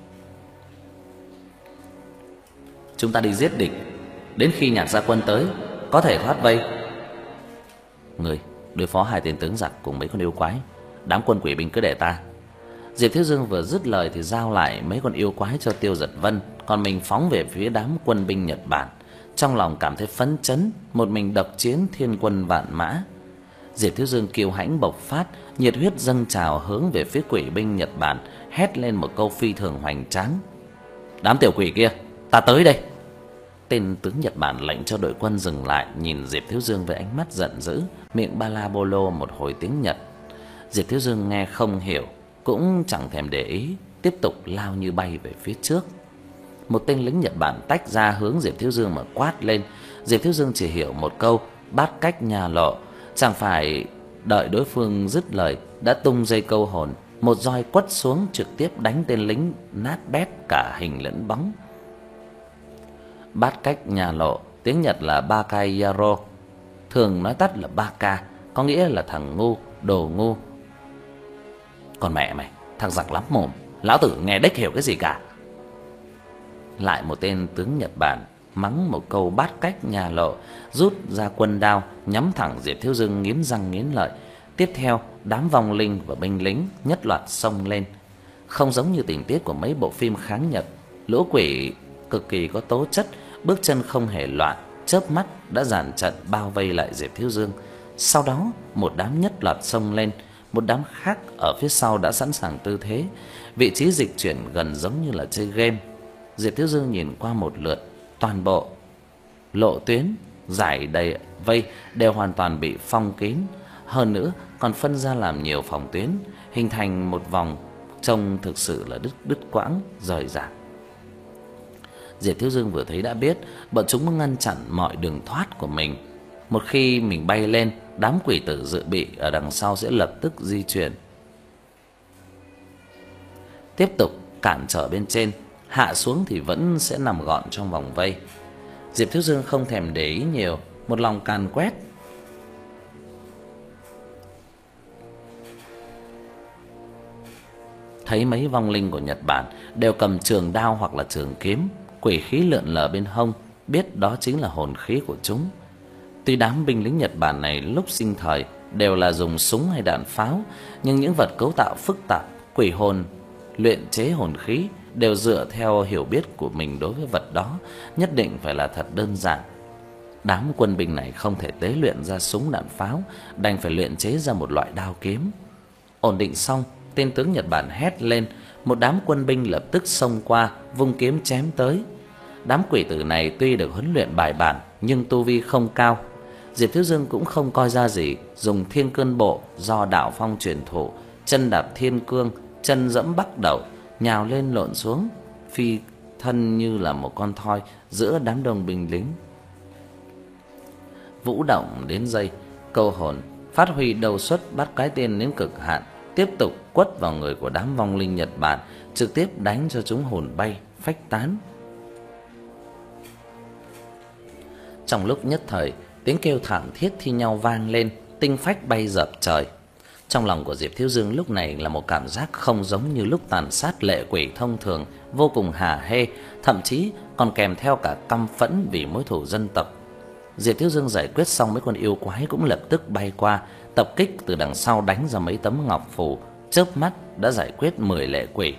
[SPEAKER 1] Chúng ta đi giết địch, đến khi Nhạc Gia Quân tới có thể thoát vây. Người đối phó hai tên tướng giặc cùng mấy con yêu quái, đám quân quỷ binh cứ để ta. Diệp Thiếu Dương vừa dứt lời thì giao lại mấy con yêu quái cho Tiêu Giật Vân, còn mình phóng về phía đám quân binh Nhật Bản, trong lòng cảm thấy phấn chấn, một mình độc chiến thiên quân vạn mã. Diệp Thiếu Dương kiêu hãnh bộc phát, nhiệt huyết dâng trào hướng về phía quỷ binh Nhật Bản, hét lên một câu phi thường hoành tráng. Đám tiểu quỷ kia, ta tới đây. Tên tướng Nhật Bản lệnh cho đội quân dừng lại, nhìn Diệp Thiếu Dương với ánh mắt giận dữ, miệng ba la bô lô một hồi tiếng Nhật. Diệp Thiếu Dương nghe không hiểu, cũng chẳng thèm để ý, tiếp tục lao như bay về phía trước. Một tên lính Nhật Bản tách ra hướng Diệp Thiếu Dương mà quát lên. Diệp Thiếu Dương chỉ hiểu một câu bát cách nhà lộ, chẳng phải đợi đối phương dứt lời đã tung dây câu hồn, một roi quất xuống trực tiếp đánh tên lính nát bét cả hình lẫn bóng. Bát cách nhà lộ, tiếng Nhật là Bakai Yaro, thường nói tắt là Baka, có nghĩa là thằng ngu, đồ ngu. Còn mẹ mày, thằng giặc lắm mồm, lão tử nghe đếch hiểu cái gì cả. Lại một tên tướng Nhật Bản mắng một câu bát cách nhà lộ, rút ra quân đao nhắm thẳng Diệp Thiếu Dương nghiến răng nghiến lợi. Tiếp theo, đám vong linh và binh lính nhất loạt xông lên. Không giống như tình tiết của mấy bộ phim kháng Nhật, lũ quỷ cực kỳ có tố chất, bước chân không hề loạn, chớp mắt đã dàn trận bao vây lại Diệp Thiếu Dương. Sau đó, một đám nhất loạt xông lên, một đám khác ở phía sau đã sẵn sàng tư thế, vị trí dịch chuyển gần giống như là chơi game. Diệp Thiếu Dương nhìn qua một lượt, toàn bộ lộ tuyến giải đầy vây đều hoàn toàn bị phong kín, hơn nữa còn phân ra làm nhiều phòng tuyến, hình thành một vòng trông thực sự là đứt đứt quãng rời rạc. Diệp Thiếu Dương vừa thấy đã biết bọn chúng muốn ngăn chặn mọi đường thoát của mình. Một khi mình bay lên, đám quỷ tử dự bị ở đằng sau sẽ lập tức di chuyển, tiếp tục cản trở bên trên, hạ xuống thì vẫn sẽ nằm gọn trong vòng vây. Diệp Thiếu Dương không thèm để ý nhiều, một lòng càn quét. Thấy mấy vong linh của Nhật Bản đều cầm trường đao hoặc là trường kiếm, quỷ khí lượn lờ bên hông, biết đó chính là hồn khí của chúng. Tuy đám binh lính Nhật Bản này lúc sinh thời đều là dùng súng hay đạn pháo, nhưng những vật cấu tạo phức tạp, quỷ hồn luyện chế hồn khí đều dựa theo hiểu biết của mình đối với vật đó, nhất định phải là thật đơn giản. Đám quân binh này không thể tế luyện ra súng đạn pháo, đành phải luyện chế ra một loại đao kiếm. Ổn định xong, tên tướng Nhật Bản hét lên, một đám quân binh lập tức xông qua, vung kiếm chém tới. Đám quỷ tử này tuy được huấn luyện bài bản nhưng tu vi không cao. Diệp Thiếu Dương cũng không coi ra gì, dùng Thiên Cương Bộ do Đạo Phong truyền thụ, chân đạp thiên cương, chân dẫm bắc đầu, nhào lên lộn xuống, phi thân như là một con thoi giữa đám đông binh lính. Vũ động đến giây, câu hồn phát huy đầu suất bắt cái tên đến cực hạn, tiếp tục quất vào người của đám vong linh Nhật Bản, trực tiếp đánh cho chúng hồn bay phách tán. Trong lúc nhất thời, tiếng kêu thảm thiết thi nhau vang lên, tinh phách bay dập trời. Trong lòng của Diệp Thiếu Dương lúc này là một cảm giác không giống như lúc tàn sát lệ quỷ thông thường, vô cùng hả hê, thậm chí còn kèm theo cả căm phẫn vì mối thù dân tộc. Diệp Thiếu Dương giải quyết xong mấy con yêu quái cũng lập tức bay qua, tập kích từ đằng sau đánh ra mấy tấm ngọc phù, chớp mắt đã giải quyết mười lệ quỷ.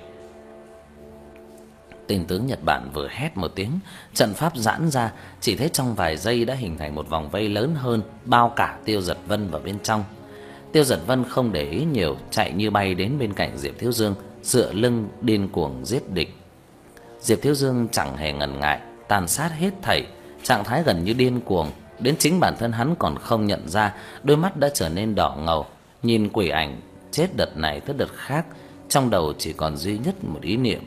[SPEAKER 1] Tên tướng Nhật Bản vừa hét một tiếng, trận pháp giãn ra, chỉ thấy trong vài giây đã hình thành một vòng vây lớn hơn, bao cả Tiêu Giật Vân vào bên trong. Tiêu Giật Vân không để ý nhiều, chạy như bay đến bên cạnh Diệp Thiếu Dương, dựa lưng điên cuồng giết địch. Diệp Thiếu Dương chẳng hề ngần ngại, tàn sát hết thảy, trạng thái gần như điên cuồng, đến chính bản thân hắn còn không nhận ra, đôi mắt đã trở nên đỏ ngầu, nhìn quỷ ảnh chết đợt này tới đợt khác, trong đầu chỉ còn duy nhất một ý niệm,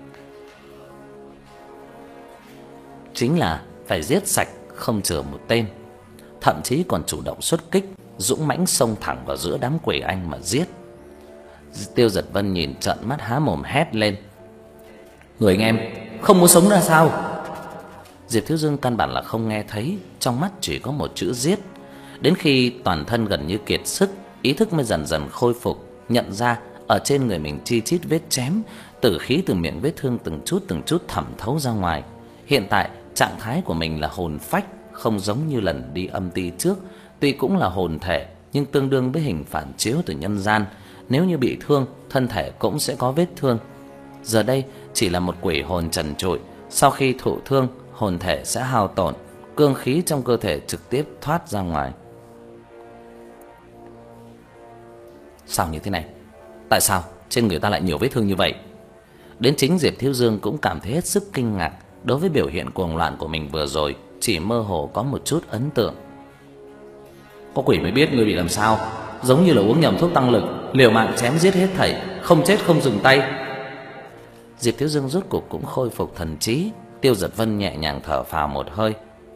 [SPEAKER 1] chính là phải giết sạch không chừa một tên. Thậm chí còn chủ động xuất kích, dũng mãnh xông thẳng vào giữa đám quỷ anh mà giết. Tiêu Giật Vân nhìn trợn mắt há mồm hét lên: "Người anh em không muốn sống ra sao?" Diệp Thiếu Dương căn bản là không nghe thấy, trong mắt chỉ có một chữ giết. Đến khi toàn thân gần như kiệt sức, ý thức mới dần dần khôi phục, nhận ra ở trên người mình chi chít vết chém, tử khí từ miệng vết thương từng chút từng chút thẩm thấu ra ngoài. Hiện tại trạng thái của mình là hồn phách, không giống như lần đi âm ti trước, tuy cũng là hồn thể nhưng tương đương với hình phản chiếu từ nhân gian, nếu như bị thương, thân thể cũng sẽ có vết thương. Giờ đây chỉ là một quỷ hồn trần trụi, sau khi thụ thương, hồn thể sẽ hao tổn, cương khí trong cơ thể trực tiếp thoát ra ngoài. Sao như thế này? Tại sao trên người ta lại nhiều vết thương như vậy? Đến chính Diệp Thiếu Dương cũng cảm thấy hết sức kinh ngạc. Đối với biểu hiện cuồng loạn của mình vừa rồi, chỉ mơ hồ có một chút ấn tượng. Có quỷ mới biết ngươi bị làm sao, giống như là uống nhầm thuốc tăng lực, liều mạng chém giết hết thảy, không chết không dừng tay. Diệp Thiếu Dương rốt cuộc cũng khôi phục thần trí. Tiêu Giật Vân nhẹ nhàng thở phào một hơi.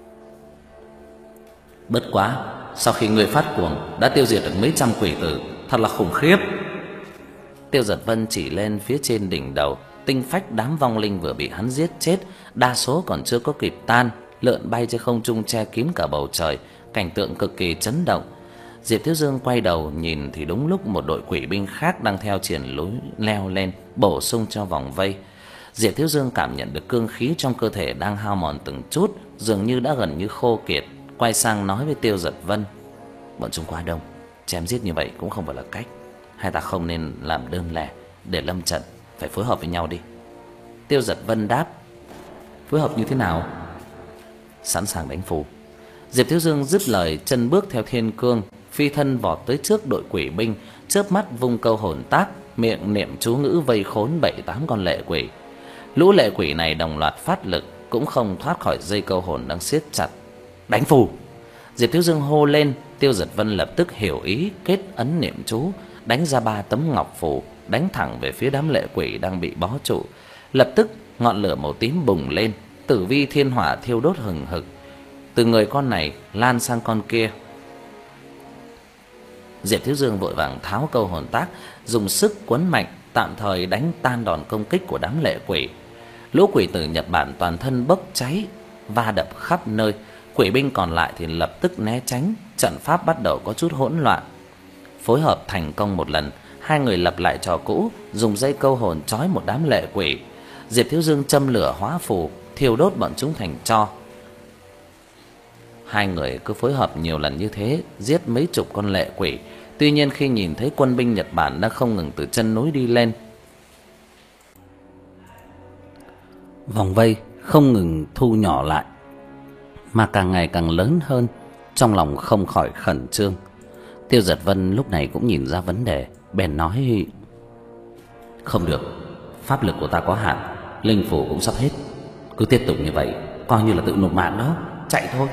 [SPEAKER 1] Bất quá, sau khi ngươi phát cuồng đã tiêu diệt được mấy trăm quỷ tử, thật là khủng khiếp. Tiêu Giật Vân chỉ lên phía trên đỉnh đầu, tinh phách đám vong linh vừa bị hắn giết chết, đa số còn chưa có kịp tan, lượn bay trên không trung che kín cả bầu trời, cảnh tượng cực kỳ chấn động. Diệp Thiếu Dương quay đầu nhìn thì đúng lúc một đội quỷ binh khác đang theo triển lối leo lên, bổ sung cho vòng vây. Diệp Thiếu Dương cảm nhận được cương khí trong cơ thể đang hao mòn từng chút, dường như đã gần như khô kiệt, quay sang nói với Tiêu Giật Vân: "Bọn chúng quá đông, chém giết như vậy cũng không phải là cách, hay ta không nên làm đơn lẻ, để lâm trận phải phối hợp với nhau đi." Tiêu Giật Vân đáp: "Phối hợp như thế nào?" "Sẵn sàng đánh phù." Diệp Thiếu Dương dứt lời, chân bước theo thiên cương, phi thân vọt tới trước đội quỷ binh, chớp mắt vung câu hồn tác, miệng niệm chú ngữ vây khốn bảy tám con lệ quỷ. Lũ lệ quỷ này đồng loạt phát lực, cũng không thoát khỏi dây câu hồn đang siết chặt. "Đánh phù!" Diệp Thiếu Dương hô lên. Tiêu Giật Vân lập tức hiểu ý, kết ấn niệm chú, đánh ra ba tấm ngọc phù, đánh thẳng về phía đám lệ quỷ đang bị bó trụ. Lập tức ngọn lửa màu tím bùng lên, tử vi thiên hỏa thiêu đốt hừng hực, từ người con này lan sang con kia. Diệp Thiếu Dương vội vàng tháo câu hồn tác, dùng sức quấn mạnh, tạm thời đánh tan đòn công kích của đám lệ quỷ. Lũ quỷ tử Nhật Bản toàn thân bốc cháy, va đập khắp nơi. Quỷ binh còn lại thì lập tức né tránh, trận pháp bắt đầu có chút hỗn loạn. Phối hợp thành công một lần, hai người lập lại trò cũ, dùng dây câu hồn trói một đám lệ quỷ. Diệp Thiếu Dương châm lửa hóa phù, thiêu đốt bọn chúng thành tro. Hai người cứ phối hợp nhiều lần như thế, giết mấy chục con lệ quỷ. Tuy nhiên khi nhìn thấy quân binh Nhật Bản đang không ngừng từ chân núi đi lên, vòng vây không ngừng thu nhỏ lại, mà càng ngày càng lớn hơn, trong lòng không khỏi khẩn trương. Tiêu Giật Vân lúc này cũng nhìn ra vấn đề, bèn nói: "Không được, pháp lực của ta có hạn, linh phủ cũng sắp hết. Cứ tiếp tục như vậy, coi như là tự nộp mạng đó, chạy thôi."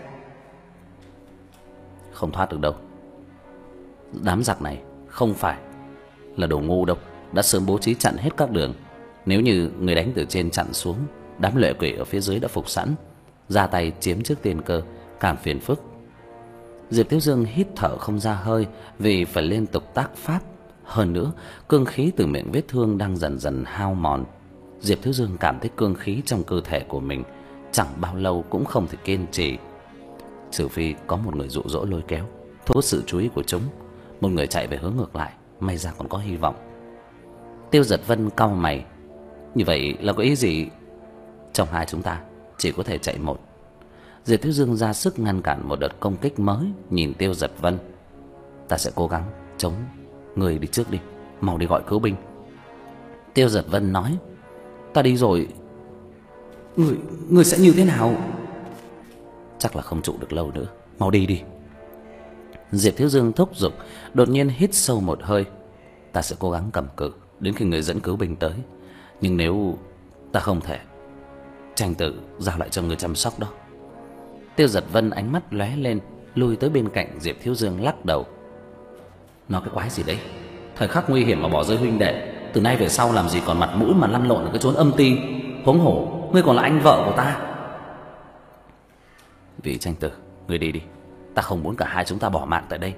[SPEAKER 1] "Không thoát được đâu. Đám giặc này không phải là đồ ngu đâu, đã sớm bố trí chặn hết các đường. Nếu như người đánh từ trên chặn xuống, đám lệ quỷ ở phía dưới đã phục sẵn, ra tay chiếm trước tiên cơ, càng phiền phức." Diệp Thiếu Dương hít thở không ra hơi, vì phải liên tục tác pháp. Hơn nữa, cương khí từ miệng vết thương đang dần dần hao mòn. Diệp Thiếu Dương cảm thấy cương khí trong cơ thể của mình chẳng bao lâu cũng không thể kiên trì, trừ phi có một người dụ dỗ lôi kéo, thu hút sự chú ý của chúng. Một người chạy về hướng ngược lại, may ra còn có hy vọng. Tiêu Giật Vân cau mày: "Như vậy là có ý gì?" "Trong hai chúng ta chỉ có thể chạy một." Diệp Thiếu Dương ra sức ngăn cản một đợt công kích mới, nhìn Tiêu Giật Vân: "Ta sẽ cố gắng chống, người đi trước đi, mau đi gọi cứu binh." Tiêu Giật Vân nói: "Ta đi rồi, người người sẽ như thế nào?" "Chắc là không trụ được lâu nữa, mau đi đi." Diệp Thiếu Dương thúc giục, đột nhiên hít sâu một hơi: "Ta sẽ cố gắng cầm cự đến khi người dẫn cứu binh tới, nhưng nếu ta không thể, tranh tử giao lại cho người chăm sóc đó." Tiêu Giật Vân ánh mắt lóe lên, lui tới bên cạnh Diệp Thiếu Dương lắc đầu. Nói cái quái gì đấy? Thời khắc nguy hiểm mà bỏ rơi huynh đệ, từ nay về sau làm gì còn mặt mũi mà lăn lộn ở cái chốn âm ti. Huống hồ ngươi còn là anh vợ của ta. Vị Tranh Tử, ngươi đi đi, ta không muốn cả hai chúng ta bỏ mạng tại đây.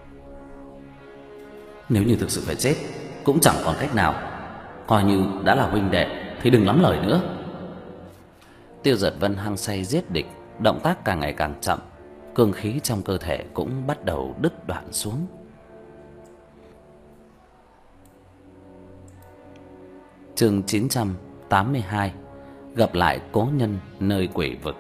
[SPEAKER 1] Nếu như thực sự phải chết cũng chẳng còn cách nào, coi như đã là huynh đệ thì đừng lắm lời nữa. Tiêu Giật Vân hăng say giết địch, động tác càng ngày càng chậm, cương khí trong cơ thể cũng bắt đầu đứt đoạn xuống. Chương chín trăm tám mươi hai. Gặp lại cố nhân nơi quỷ vực.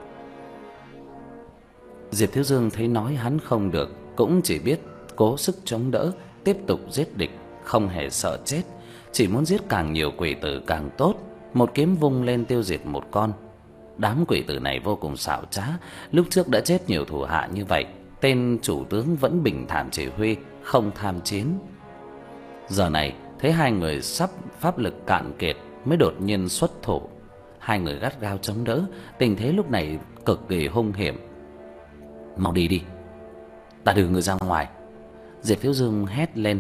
[SPEAKER 1] Diệp Thiếu Dương thấy nói hắn không được, cũng chỉ biết cố sức chống đỡ, tiếp tục giết địch, không hề sợ chết, chỉ muốn giết càng nhiều quỷ tử càng tốt. Một kiếm vung lên tiêu diệt một con. Đám quỷ tử này vô cùng xảo trá, lúc trước đã chết nhiều thủ hạ như vậy, tên chủ tướng vẫn bình thản chỉ huy, không tham chiến. Giờ này thấy hai người sắp pháp lực cạn kiệt mới đột nhiên xuất thủ. Hai người gắt gao chống đỡ, tình thế lúc này cực kỳ hung hiểm. Mau đi đi, ta đưa người ra ngoài. Diệp Thiếu Dương hét lên.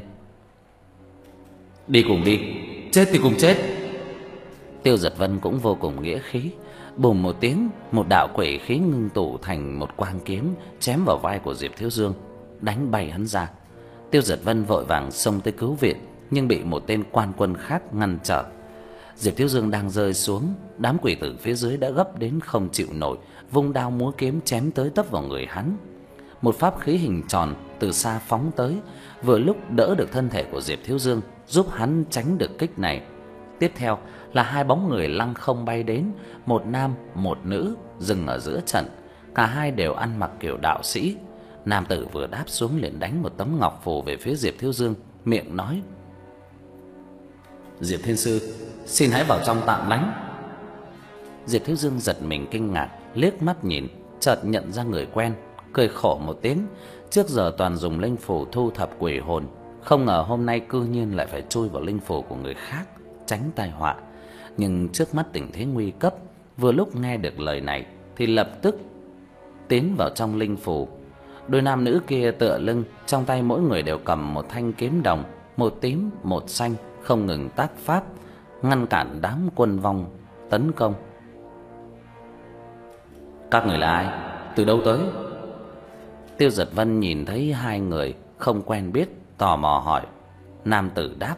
[SPEAKER 1] Đi cùng đi, chết thì cùng chết. Tiêu Giật Vân cũng vô cùng nghĩa khí. Bùm một tiếng, một đạo quỷ khí ngưng tụ thành một quang kiếm chém vào vai của Diệp Thiếu Dương, đánh bay hắn ra. Tiêu Giật Vân vội vàng xông tới cứu viện, nhưng bị một tên quan quân khác ngăn trở. Diệp Thiếu Dương đang rơi xuống, đám quỷ tử phía dưới đã gấp đến không chịu nổi, vung đao múa kiếm chém tới tấp vào người hắn. Một pháp khí hình tròn từ xa phóng tới, vừa lúc đỡ được thân thể của Diệp Thiếu Dương, giúp hắn tránh được kích này. Tiếp theo là hai bóng người lăng không bay đến, một nam một nữ dừng ở giữa trận. Cả hai đều ăn mặc kiểu đạo sĩ. Nam tử vừa đáp xuống liền đánh một tấm ngọc phù về phía Diệp Thiếu Dương, miệng nói: Diệp Thiên Sư, xin hãy vào trong tạm lánh. Diệp Thiếu Dương giật mình kinh ngạc, liếc mắt nhìn, chợt nhận ra người quen, cười khổ một tiếng. Trước giờ toàn dùng linh phù thu thập quỷ hồn, không ngờ hôm nay cư nhiên lại phải chui vào linh phù của người khác, tránh tai họa. Nhưng trước mắt tình thế nguy cấp, vừa lúc nghe được lời này thì lập tức tiến vào trong linh phù. Đôi nam nữ kia tựa lưng, trong tay mỗi người đều cầm một thanh kiếm đồng, một tím một xanh, không ngừng tác pháp ngăn cản đám quân vong tấn công. Các người là ai? Từ đâu tới? Tiêu Giật Vân nhìn thấy hai người không quen biết, tò mò hỏi. Nam tử đáp: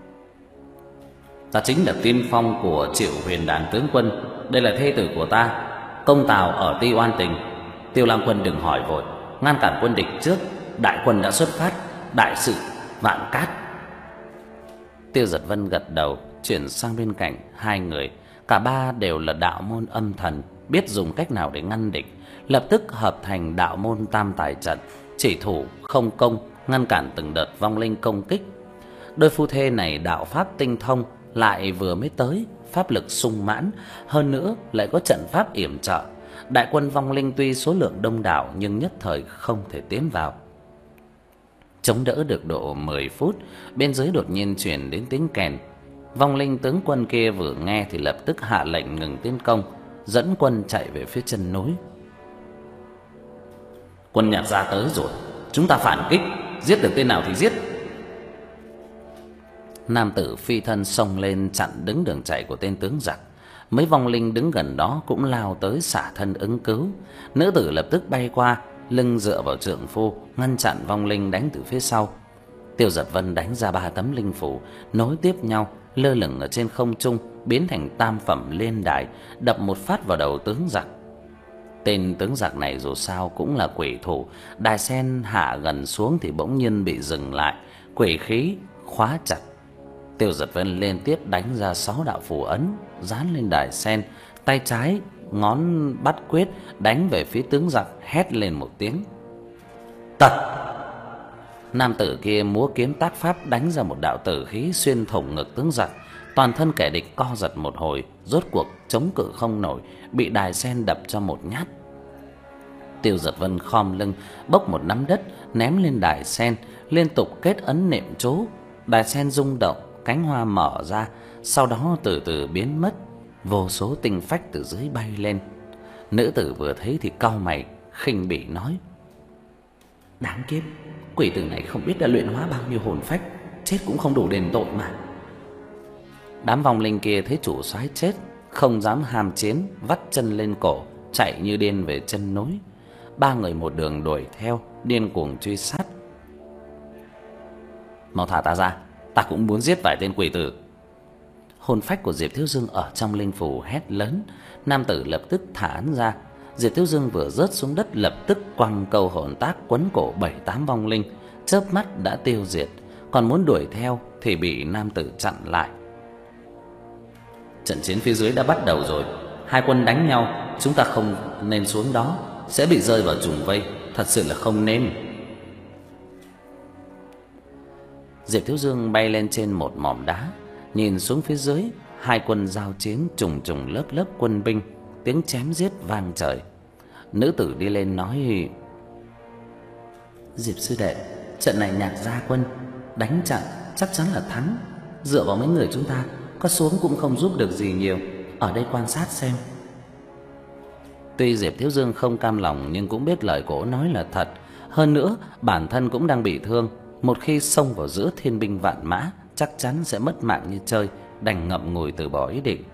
[SPEAKER 1] Ta chính là tiên phong của Triệu Huyền Đàn tướng quân, đây là thê tử của ta, công tào ở Ti Oan Tình. Tiêu Lang quân đừng hỏi vội, ngăn cản quân địch trước, đại quân đã xuất phát, đại sự vạn cát. Tiêu Giật Vân gật đầu, chuyển sang bên cạnh hai người. Cả ba đều là đạo môn âm thần, biết dùng cách nào để ngăn địch, lập tức hợp thành đạo môn tam tài trận, chỉ thủ không công, ngăn cản từng đợt vong linh công kích. Đôi phu thê này đạo pháp tinh thông, lại vừa mới tới, pháp lực sung mãn, hơn nữa lại có trận pháp yểm trợ. Đại quân vong linh tuy số lượng đông đảo nhưng nhất thời không thể tiến vào. Chống đỡ được độ mười phút, bên dưới đột nhiên truyền đến tiếng kèn. Vong linh tướng quân kia vừa nghe thì lập tức hạ lệnh ngừng tiến công, dẫn quân chạy về phía chân núi. Quân Nhạc Gia tới rồi, chúng ta phản kích, giết được tên nào thì giết. Nam tử phi thân xông lên chặn đứng đường chạy của tên tướng giặc. Mấy vong linh đứng gần đó cũng lao tới xả thân ứng cứu. Nữ tử lập tức bay qua, lưng dựa vào trượng phu, ngăn chặn vong linh đánh từ phía sau. Tiêu Giật Vân đánh ra ba tấm linh phủ nối tiếp nhau, lơ lửng ở trên không trung, biến thành tam phẩm liên đài, đập một phát vào đầu tướng giặc. Tên tướng giặc này dù sao cũng là quỷ thủ, đài sen hạ gần xuống thì bỗng nhiên bị dừng lại, quỷ khí khóa chặt. Tiêu Giật Vân liên tiếp đánh ra sáu đạo phù ấn dán lên đài sen, tay trái ngón bắt quyết đánh về phía tướng giặc, hét lên một tiếng tật. Nam tử kia múa kiếm tác pháp đánh ra một đạo tử khí xuyên thủng ngực tướng giặc. Toàn thân kẻ địch co giật một hồi, rốt cuộc chống cự không nổi, bị đài sen đập cho một nhát. Tiêu Giật Vân khom lưng bốc một nắm đất ném lên đài sen, liên tục kết ấn niệm chú. Đài sen rung động, cánh hoa mở ra, sau đó từ từ biến mất. Vô số tinh phách từ dưới bay lên. Nữ tử vừa thấy thì cau mày, khinh bỉ nói: Đáng kiếp, quỷ tử này không biết đã luyện hóa bao nhiêu hồn phách, chết cũng không đủ đền tội mà. Đám vong linh kia thấy chủ soái chết, không dám ham chiến, vắt chân lên cổ, chạy như điên về chân núi. Ba người một đường đuổi theo, điên cuồng truy sát. Mau thả ta ra, ta cũng muốn giết vài tên quỷ tử. Hồn phách của Diệp Thiếu Dương ở trong linh phủ hét lớn. Nam tử lập tức thả hắn ra. Diệp Thiếu Dương vừa rớt xuống đất, lập tức quăng câu hồn tác quấn cổ bảy tám vong linh, chớp mắt đã tiêu diệt. Còn muốn đuổi theo thì bị nam tử chặn lại. Trận chiến phía dưới đã bắt đầu rồi, hai quân đánh nhau, chúng ta không nên xuống đó, sẽ bị rơi vào trùng vây, thật sự là không nên. Diệp Thiếu Dương bay lên trên một mỏm đá, nhìn xuống phía dưới, hai quân giao chiến trùng trùng lớp lớp quân binh, tiếng chém giết vang trời. Nữ tử đi lên nói: Diệp sư đệ, trận này Nhạc gia quân đánh chặn chắc chắn là thắng. Dựa vào mấy người chúng ta, có xuống cũng không giúp được gì nhiều, ở đây quan sát xem. Tuy Diệp Thiếu Dương không cam lòng nhưng cũng biết lời cổ nói là thật. Hơn nữa bản thân cũng đang bị thương, một khi xông vào giữa thiên binh vạn mã chắc chắn sẽ mất mạng như chơi, đành ngậm ngùi từ bỏ ý định.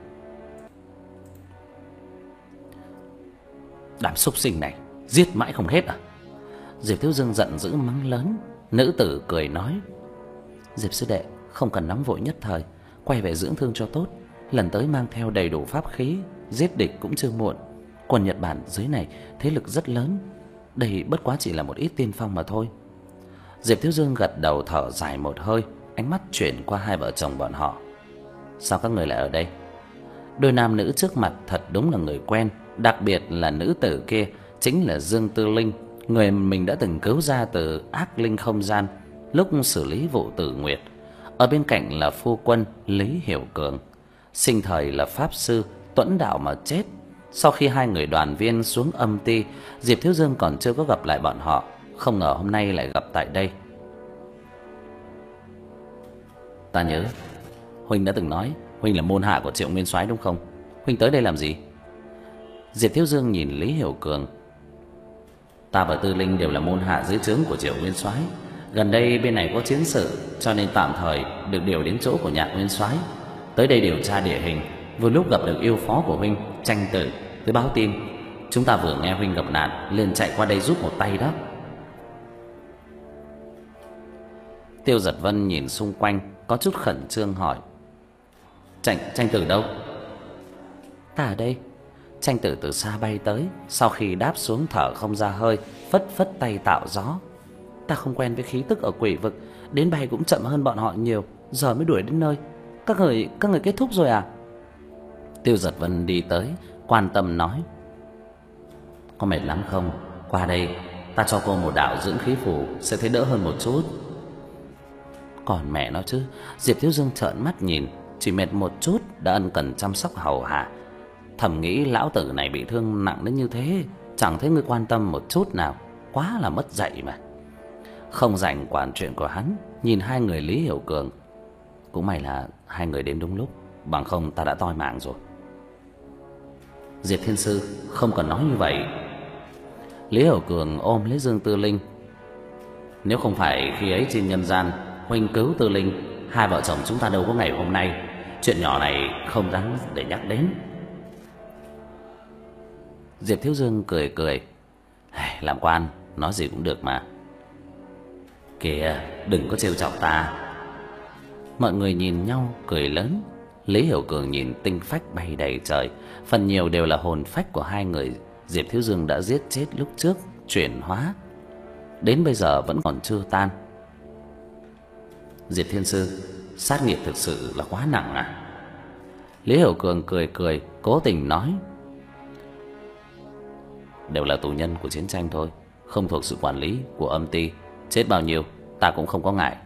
[SPEAKER 1] Đám súc sinh này giết mãi không hết à? Diệp Thiếu Dương giận dữ mắng lớn. Nữ tử cười nói: Diệp sư đệ, không cần nóng vội nhất thời, quay về dưỡng thương cho tốt, lần tới mang theo đầy đủ pháp khí, giết địch cũng chưa muộn. Quân Nhật Bản dưới này thế lực rất lớn, đây bất quá chỉ là một ít tiên phong mà thôi. Diệp Thiếu Dương gật đầu thở dài một hơi, ánh mắt chuyển qua hai vợ chồng bọn họ. Sao các người lại ở đây? Đôi nam nữ trước mặt thật đúng là người quen, đặc biệt là nữ tử kia chính là Dương Tư Linh, người mình đã từng cứu ra từ ác linh không gian lúc xử lý vụ Tử Nguyệt. Ở bên cạnh là phu quân Lý Hiểu Cường, sinh thời là pháp sư tuẫn đạo mà chết. Sau khi hai người đoàn viên xuống âm ti, Diệp Thiếu Dương còn chưa có gặp lại bọn họ, không ngờ hôm nay lại gặp tại đây. Ta nhớ huynh đã từng nói huynh là môn hạ của Triệu Nguyên Soái đúng không? Huynh tới đây làm gì? Diệp Thiếu Dương nhìn Lý Hiểu Cường. Ta và Tư Linh đều là môn hạ dưới trướng của Triệu Nguyên Soái. Gần đây bên này có chiến sự, cho nên tạm thời được điều đến chỗ của Nhạc Nguyên Soái, tới đây điều tra địa hình. Vừa lúc gặp được yêu phó của huynh, Tranh Tử, tới báo tin. Chúng ta vừa nghe huynh gặp nạn, liền chạy qua đây giúp một tay đó. Tiêu Giật Vân nhìn xung quanh, có chút khẩn trương hỏi: Tranh, Tranh Tử đâu? Ta ở đây. Tranh Tử từ xa bay tới, sau khi đáp xuống thở không ra hơi, phất phất tay tạo gió. Ta không quen với khí tức ở quỷ vực, đến bay cũng chậm hơn bọn họ nhiều, giờ mới đuổi đến nơi. Các người, các người kết thúc rồi à? Tiêu Giật Vân đi tới, quan tâm nói: Có mệt lắm không? Qua đây, ta cho cô một đạo dưỡng khí phù, sẽ thấy đỡ hơn một chút. Còn mẹ nó chứ. Diệp Thiếu Dương trợn mắt nhìn, chỉ mệt một chút đã ân cần chăm sóc hầu hạ. Thầm nghĩ lão tử này bị thương nặng đến như thế, chẳng thấy người quan tâm một chút nào, quá là mất dạy mà. Không rảnh quản chuyện của hắn, nhìn hai người Lý Hiểu Cường. Cũng may là hai người đến đúng lúc, bằng không ta đã toi mạng rồi. Diệp Thiên Sư, không cần nói như vậy. Lý Hiểu Cường ôm lấy Dương Tư Linh. Nếu không phải khi ấy trên nhân gian huynh cứu Tư Linh, hai vợ chồng chúng ta đâu có ngày hôm nay. Chuyện nhỏ này không đáng để nhắc đến. Diệp Thiếu Dương cười cười: Làm quan, nói gì cũng được mà. Kìa, đừng có trêu chọc ta. Mọi người nhìn nhau cười lớn. Lý Hiểu Cường nhìn tinh phách bay đầy trời, phần nhiều đều là hồn phách của hai người Diệp Thiếu Dương đã giết chết lúc trước, chuyển hóa đến bây giờ vẫn còn chưa tan. Diệp Thiên Sư, sát nghiệp thực sự là quá nặng à? Lý Hiểu Cường cười cười, cố tình nói: Đều là tù nhân của chiến tranh thôi, không thuộc sự quản lý của âm ty, chết bao nhiêu ta cũng không có ngại.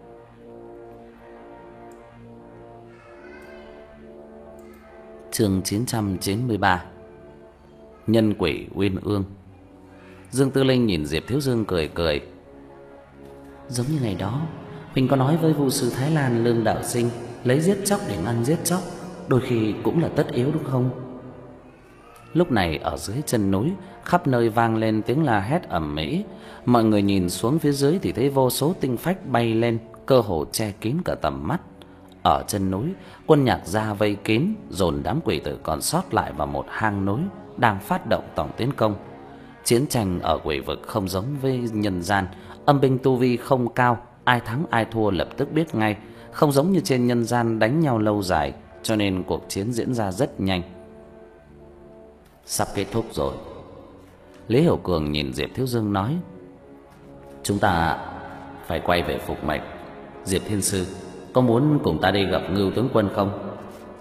[SPEAKER 1] Chương chín trăm chín mươi ba. Nhân quỷ uyên ương. Dương Tư Linh nhìn Diệp Thiếu Dương cười cười: Giống như ngày đó huynh có nói với Vu sư Thái Lan Lương đạo sinh, lấy giết chóc để ngăn giết chóc, đôi khi cũng là tất yếu đúng không? Lúc này ở dưới chân núi, khắp nơi vang lên tiếng la hét ầm ĩ. Mọi người nhìn xuống phía dưới thì thấy vô số tinh phách bay lên, cơ hồ che kín cả tầm mắt. Ở chân núi, quân Nhạc Gia vây kín, dồn đám quỷ tử còn sót lại vào một hang núi, đang phát động tổng tiến công. Chiến tranh ở quỷ vực không giống với nhân gian, âm binh tu vi không cao, ai thắng ai thua lập tức biết ngay, không giống như trên nhân gian đánh nhau lâu dài, cho nên cuộc chiến diễn ra rất nhanh. Sắp kết thúc rồi. Lý Hiểu Cường nhìn Diệp Thiếu Dương nói: "Chúng ta phải quay về phục mệnh. Diệp Thiên Sư, có muốn cùng ta đi gặp Ngưu tướng quân không?"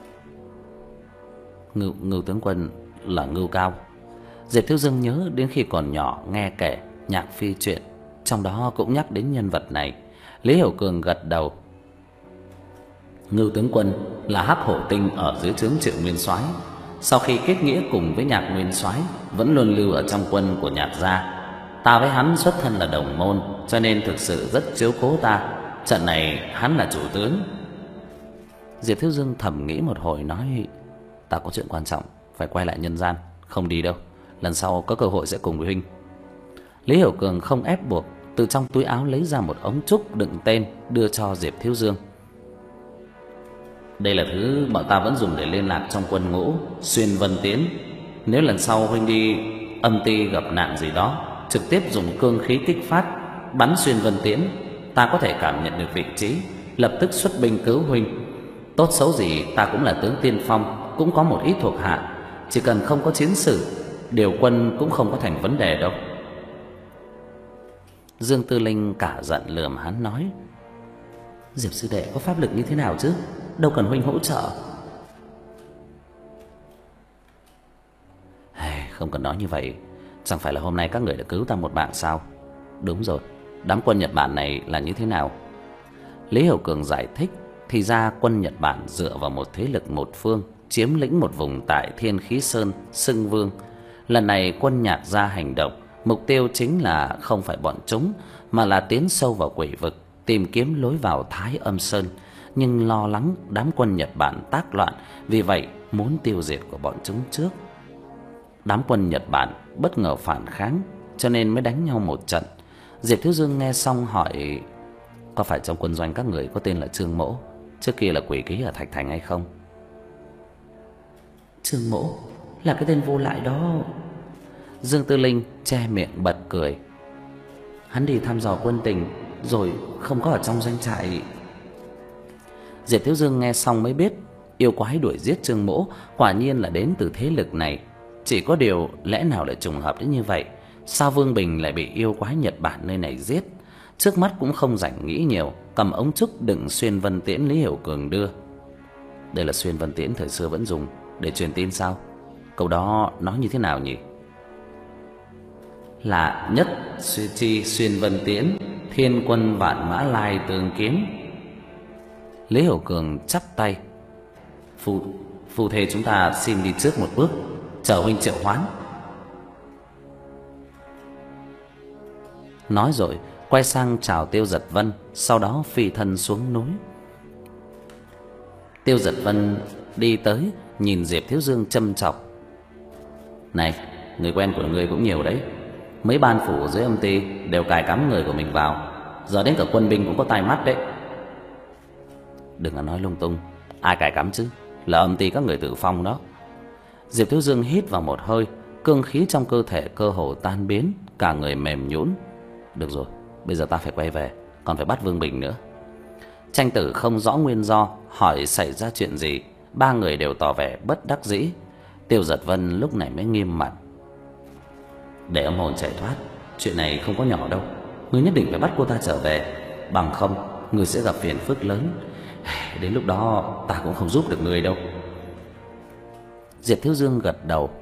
[SPEAKER 1] Ngưu, Ngưu tướng quân là Ngưu Cao. Diệp Thiếu Dương nhớ đến khi còn nhỏ nghe kể nhạc phi chuyện, trong đó cũng nhắc đến nhân vật này. Lý Hiểu Cường gật đầu. Ngưu tướng quân là Hắc Hổ Tinh ở dưới trướng Triệu Nguyên Soái, sau khi kết nghĩa cùng với Nhạc Nguyên Soái vẫn luôn lưu ở trong quân của Nhạc Gia. Ta với hắn xuất thân là đồng môn, cho nên thực sự rất chiếu cố ta. Trận này hắn là chủ tướng. Diệp Thiếu Dương thầm nghĩ một hồi nói: "Ta có chuyện quan trọng phải quay lại nhân gian, không đi đâu. Lần sau có cơ hội sẽ cùng với huynh." Lý Hiểu Cường không ép buộc, từ trong túi áo lấy ra một ống trúc đựng tên đưa cho Diệp Thiếu Dương. "Đây là thứ bọn ta vẫn dùng để liên lạc trong quân ngũ, xuyên vân tiễn. Nếu lần sau huynh đi âm ti gặp nạn gì đó, trực tiếp dùng cương khí kích phát, bắn xuyên vân tiễn, ta có thể cảm nhận được vị trí, lập tức xuất binh cứu huynh. Tốt xấu gì ta cũng là tướng tiên phong, cũng có một ít thuộc hạ, chỉ cần không có chiến sự, điều quân cũng không có thành vấn đề đâu." Dương Tư Linh cả giận lườm hắn nói: "Diệp sư đệ có pháp lực như thế nào chứ, đâu cần huynh hỗ trợ." "Không cần nói như vậy, chẳng phải là hôm nay các người đã cứu ta một mạng sao?" "Đúng rồi, đám quân Nhật Bản này là như thế nào?" Lý Hiểu Cường giải thích. Thì ra quân Nhật Bản dựa vào một thế lực một phương, chiếm lĩnh một vùng tại Thiên Khí Sơn, xưng vương. Lần này quân Nhạc Gia hành động, mục tiêu chính là không phải bọn chúng, mà là tiến sâu vào quỷ vực, tìm kiếm lối vào Thái Âm Sơn, nhưng lo lắng đám quân Nhật Bản tác loạn, vì vậy muốn tiêu diệt của bọn chúng trước. Đám quân Nhật Bản bất ngờ phản kháng, cho nên mới đánh nhau một trận. Diệp Thiếu Dương nghe xong hỏi: "Có phải trong quân doanh các người có tên là Trương Mỗ, trước kia là quỷ ký ở Thạch Thành hay không?" "Trương Mỗ là cái tên vô lại đó." Dương Tư Linh che miệng bật cười: "Hắn đi thăm dò quân tình rồi không có ở trong doanh trại." Diệp Thiếu Dương nghe xong mới biết, yêu quái đuổi giết Trương Mỗ quả nhiên là đến từ thế lực này. Chỉ có điều lẽ nào lại trùng hợp đến như vậy? Sao Vương Bình lại bị yêu quái Nhật Bản nơi này giết? Trước mắt cũng không rảnh nghĩ nhiều, cầm ống trúc đựng xuyên vân tiễn Lý Hiểu Cường đưa. "Đây là xuyên vân tiễn thời xưa vẫn dùng để truyền tin sao? Câu đó nói như thế nào nhỉ?" "Là nhất suy chi xuyên vân tiễn, thiên quân vạn mã lai tương kiếm." Lý Hiểu Cường chắp tay: "Phu phu thê chúng ta xin đi trước một bước, chờ huynh triệu hoán." Nói rồi quay sang chào Tiêu Giật Vân, sau đó phi thân xuống núi. Tiêu Giật Vân đi tới, nhìn Diệp Thiếu Dương châm chọc: "Này, người quen của ngươi cũng nhiều đấy. Mấy ban phủ dưới âm ty đều cài cắm người của mình vào, giờ đến cả quân binh cũng có tai mắt đấy." "Đừng có nói lung tung, ai cài cắm chứ, là âm ty các người tự phong đó." Diệp Thiếu Dương hít vào một hơi, cương khí trong cơ thể cơ hồ tan biến, cả người mềm nhũn. "Được rồi, bây giờ ta phải quay về, còn phải bắt Vương Bình nữa." Tranh Tử không rõ nguyên do, hỏi xảy ra chuyện gì. Ba người đều tỏ vẻ bất đắc dĩ. Tiêu Giật Vân lúc này mới nghiêm mặt: "Để âm hồn chạy thoát, chuyện này không có nhỏ đâu. Ngươi nhất định phải bắt cô ta trở về, bằng không ngươi sẽ gặp phiền phức lớn. Đến lúc đó ta cũng không giúp được ngươi đâu." Diệp Thiếu Dương gật đầu.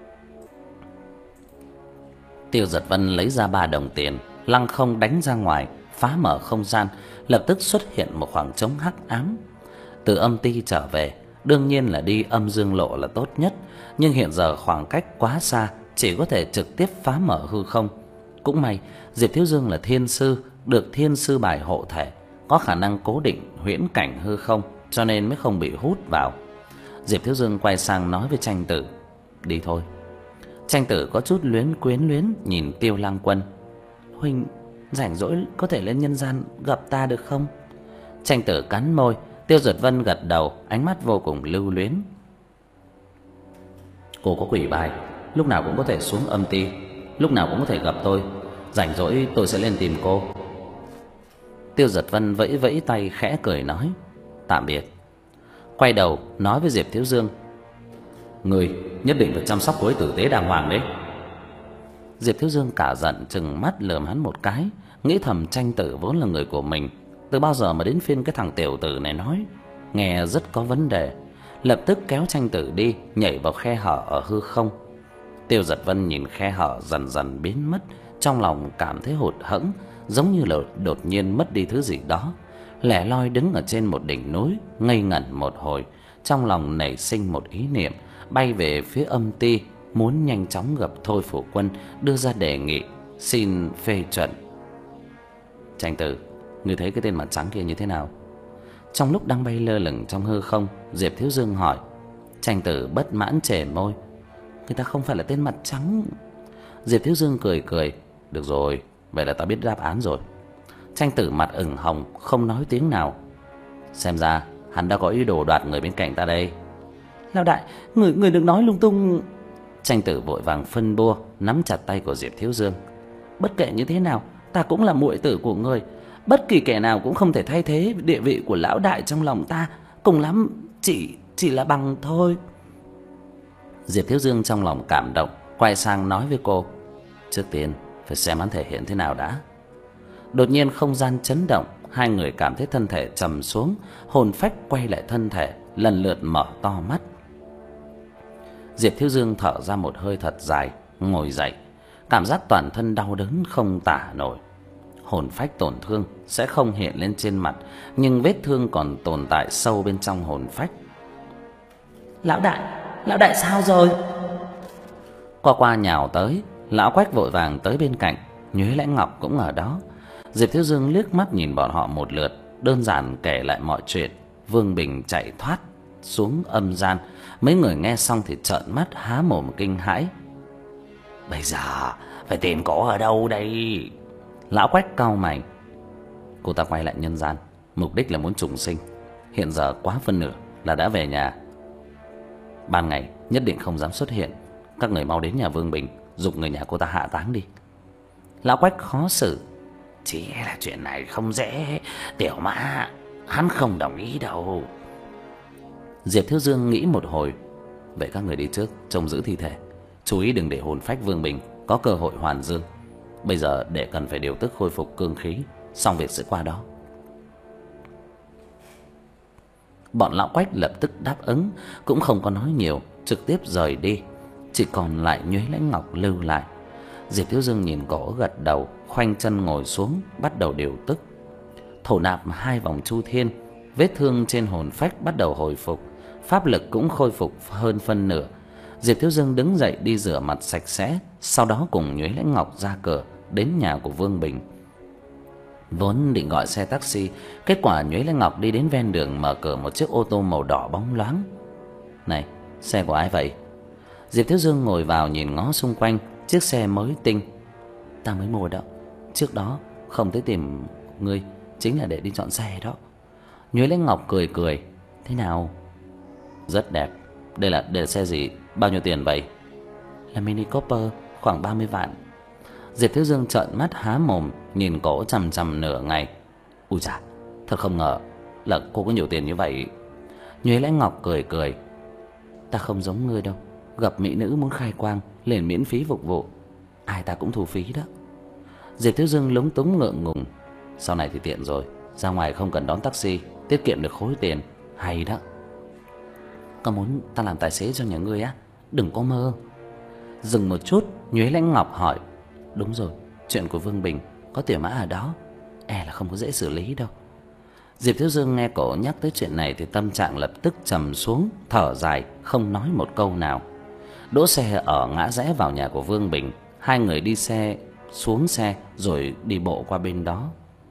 [SPEAKER 1] Tiêu Giật Vân lấy ra ba đồng tiền, lăng không đánh ra ngoài, phá mở không gian, lập tức xuất hiện một khoảng trống hắc ám. Từ âm ty trở về, đương nhiên là đi âm dương lộ là tốt nhất, nhưng hiện giờ khoảng cách quá xa, chỉ có thể trực tiếp phá mở hư không. Cũng may Diệp Thiếu Dương là thiên sư, được thiên sư bài hộ thể, có khả năng cố định huyễn cảnh hư không, cho nên mới không bị hút vào. Diệp Thiếu Dương quay sang nói với Tranh Tử: "Đi thôi." Tranh Tử có chút luyến quyến luyến nhìn Tiêu Lang Quân. Huynh rảnh rỗi có thể lên nhân gian gặp ta được không? Tranh Tử cắn môi. Tiêu Giật Vân gật đầu, ánh mắt vô cùng lưu luyến. Cô có quỷ bài, lúc nào cũng có thể xuống âm ti, lúc nào cũng có thể gặp tôi. Rảnh rỗi tôi sẽ lên tìm cô. Tiêu Giật Vân vẫy vẫy tay khẽ cười nói tạm biệt. Quay đầu nói với Diệp Thiếu Dương, người nhất định phải chăm sóc cô ấy tử tế đàng hoàng đấy. Diệp Thiếu Dương cả giận trừng mắt lườm hắn một cái, nghĩ thầm Tranh Tử vốn là người của mình, từ bao giờ mà đến phiên cái thằng tiểu tử này nói, nghe rất có vấn đề. Lập tức kéo Tranh Tử đi, nhảy vào khe hở ở hư không. Tiêu Giật Vân nhìn khe hở dần dần biến mất, trong lòng cảm thấy hụt hẫng, giống như là đột nhiên mất đi thứ gì đó. Lẻ loi đứng ở trên một đỉnh núi, ngây ngẩn một hồi, trong lòng nảy sinh một ý niệm, bay về phía âm ti, muốn nhanh chóng gặp Thôi Phủ Quân, đưa ra đề nghị xin phê chuẩn. Tranh Tử, ngươi thấy cái tên mặt trắng kia như thế nào? Trong lúc đang bay lơ lửng trong hư không, Diệp Thiếu Dương hỏi. Tranh Tử bất mãn chề môi, người ta không phải là tên mặt trắng. Diệp Thiếu Dương cười cười, được rồi, vậy là ta biết đáp án rồi. Tranh Tử mặt ửng hồng, không nói tiếng nào. Xem ra hắn đã có ý đồ đoạt người bên cạnh ta đây. Lão đại, người người đừng nói lung tung. Tranh Tử vội vàng phân bua, nắm chặt tay của Diệp Thiếu Dương. Bất kể như thế nào, ta cũng là muội tử của ngươi, bất kỳ kẻ nào cũng không thể thay thế địa vị của lão đại trong lòng ta, cùng lắm chỉ chỉ là bằng thôi. Diệp Thiếu Dương trong lòng cảm động, quay sang nói với cô, trước tiên phải xem hắn thể hiện thế nào đã. Đột nhiên không gian chấn động, hai người cảm thấy thân thể trầm xuống, hồn phách quay lại thân thể, lần lượt mở to mắt. Diệp Thiếu Dương thở ra một hơi thật dài, ngồi dậy, cảm giác toàn thân đau đớn không tả nổi. Hồn phách tổn thương sẽ không hiện lên trên mặt, nhưng vết thương còn tồn tại sâu bên trong hồn phách. Lão đại, lão đại sao rồi? Qua qua nhào tới, lão Quách vội vàng tới bên cạnh, Nhuế Lãnh Ngọc cũng ở đó. Diệp Thiếu Dương liếc mắt nhìn bọn họ một lượt, đơn giản kể lại mọi chuyện. Vương Bình chạy thoát xuống âm gian, mấy người nghe xong thì trợn mắt há mồm kinh hãi. Bây giờ phải tìm cổ ở đâu đây? Lão Quách cau mày. Cô ta quay lại nhân gian, mục đích là muốn trùng sinh. Hiện giờ quá phân nửa là đã về nhà. Ban ngày nhất định không dám xuất hiện. Các người mau đến nhà Vương Bình, giục người nhà cô ta hạ táng đi. Lão Quách khó xử. Chỉ là chuyện này không dễ, Tiểu Mã hắn không đồng ý đâu. Diệp Thiếu Dương nghĩ một hồi. Vậy các người đi trước trông giữ thi thể, chú ý đừng để hồn phách Vương Bình có cơ hội hoàn dương. Bây giờ để cần phải điều tức khôi phục cương khí, xong việc sẽ qua đó. Bọn lão Quách lập tức đáp ứng, cũng không có nói nhiều, trực tiếp rời đi. Chỉ còn lại Nhuế Lãnh Ngọc lưu lại. Diệp Thiếu Dương nhìn cổ gật đầu, khoanh chân ngồi xuống, bắt đầu điều tức. Thổ nạp hai vòng chu thiên, vết thương trên hồn phách bắt đầu hồi phục, pháp lực cũng khôi phục hơn phân nửa. Diệp Thiếu Dương đứng dậy đi rửa mặt sạch sẽ, sau đó cùng Nhuế Lãnh Ngọc ra cửa đến nhà của Vương Bình. Vốn định gọi xe taxi, kết quả Nhuế Lãnh Ngọc đi đến ven đường mở cửa một chiếc ô tô màu đỏ bóng loáng. Này, xe của ai vậy? Diệp Thiếu Dương ngồi vào nhìn ngó xung quanh, chiếc xe mới tinh. Ta mới mua đó, trước đó không tới tìm ngươi, chính là để đi chọn xe đó. Nhuế Lãnh Ngọc cười cười. Thế nào? Rất đẹp. Đây là, đây là xe gì? Bao nhiêu tiền vậy? Là Mini Cooper, khoảng ba mươi vạn. Diệp Thiếu Dương trợn mắt há mồm, nhìn cổ chằm chằm nửa ngày. Ui chà, thật không ngờ là cô có nhiều tiền như vậy. Nhuế Lãnh Ngọc cười cười. Ta không giống ngươi đâu, gặp mỹ nữ muốn khai quang liền miễn phí phục vụ, ai ta cũng thu phí đó. Diệp Thiếu Dương lúng túng ngượng ngùng. Sau này thì tiện rồi, ra ngoài không cần đón taxi, tiết kiệm được khối tiền. Hay đó. Có muốn ta làm tài xế cho nhà ngươi á? Đừng có mơ. Dừng một chút, Nhuế Lãnh Ngọc hỏi. Đúng rồi, chuyện của Vương Bình có Tiểu Mã ở đó, e là không có dễ xử lý đâu. Diệp Thiếu Dương nghe cổ nhắc tới chuyện này thì tâm trạng lập tức trầm xuống, thở dài, không nói một câu nào. Đỗ xe ở ngã rẽ vào nhà của Vương Bình. Hai người đi xe, xuống xe rồi đi bộ qua bên đó.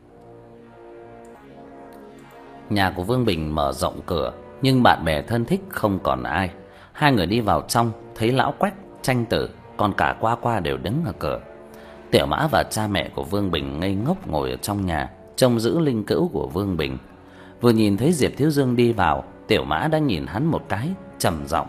[SPEAKER 1] Nhà của Vương Bình mở rộng cửa, nhưng bạn bè thân thích không còn ai. Hai người đi vào trong, thấy lão Quách, Tranh Tử còn cả Qua Qua đều đứng ở cửa. Tiểu Mã và cha mẹ của Vương Bình ngây ngốc ngồi ở trong nhà trông giữ linh cữu của Vương Bình. Vừa nhìn thấy Diệp Thiếu Dương đi vào, Tiểu Mã đã nhìn hắn một cái, trầm giọng: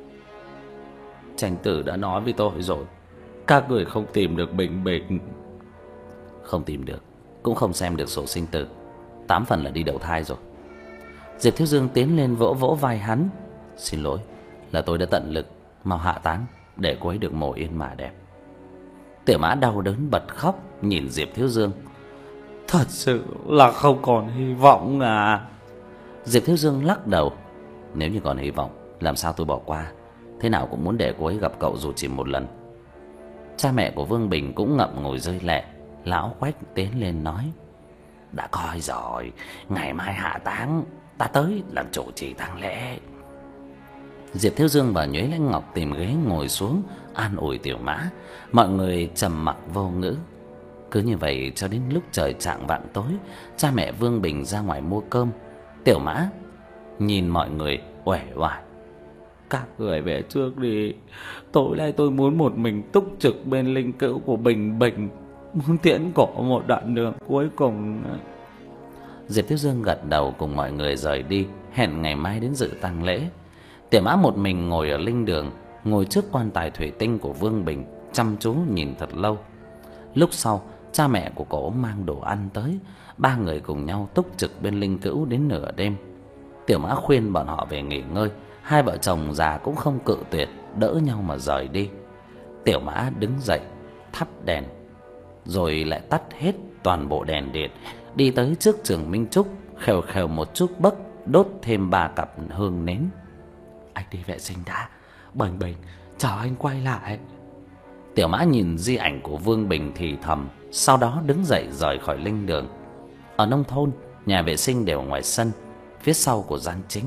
[SPEAKER 1] Tranh Tử đã nói với tôi rồi, các người không tìm được Bình Bình. Không tìm được, cũng không xem được sổ sinh tử, tám phần là đi đậu thai rồi. Diệp Thiếu Dương tiến lên vỗ vỗ vai hắn: Xin lỗi, là tôi đã tận lực mau hạ táng để cô ấy được mồ yên mà đẹp. Tiểu Mã đau đớn bật khóc nhìn Diệp Thiếu Dương: Thật sự là không còn hy vọng à? Diệp Thiếu Dương lắc đầu: Nếu như còn hy vọng, làm sao tôi bỏ qua? Thế nào cũng muốn để cô ấy gặp cậu dù chỉ một lần. Cha mẹ của Vương Bình cũng ngậm ngùi rơi lệ. Lão Quách tiến lên nói: Đã coi rồi, ngày mai hạ táng, ta tới làm chủ trì tang lễ. Diệp Thiếu Dương và Nhuế Lãnh Ngọc tìm ghế ngồi xuống an ủi Tiểu Mã. Mọi người trầm mặc vô ngữ. Cứ như vậy cho đến lúc trời chạng vạng tối, cha mẹ Vương Bình ra ngoài mua cơm. Tiểu Mã nhìn mọi người uể oải: Các người về trước đi, tối nay tôi muốn một mình túc trực bên linh cữu của Bình Bình, muốn tiễn cổ một đoạn đường cuối cùng. Diệp Thiếu Dương gật đầu cùng mọi người rời đi, hẹn ngày mai đến dự tang lễ. Tiểu Mã một mình ngồi ở linh đường, ngồi trước quan tài thủy tinh của Vương Bình, chăm chú nhìn thật lâu. Lúc sau, cha mẹ của cổ mang đồ ăn tới, ba người cùng nhau túc trực bên linh cữu đến nửa đêm. Tiểu Mã khuyên bọn họ về nghỉ ngơi, hai vợ chồng già cũng không cự tuyệt, đỡ nhau mà rời đi. Tiểu Mã đứng dậy, thắp đèn, rồi lại tắt hết toàn bộ đèn điện, đi tới trước Trường Minh Trúc, khều khều một chút bấc, đốt thêm ba cặp hương nến. Anh đi vệ sinh đã, Bình Bình, chờ anh quay lại. Tiểu Mã nhìn di ảnh của Vương Bình thì thầm, sau đó đứng dậy rời khỏi linh đường. Ở nông thôn, nhà vệ sinh đều ngoài sân, phía sau của gian chính.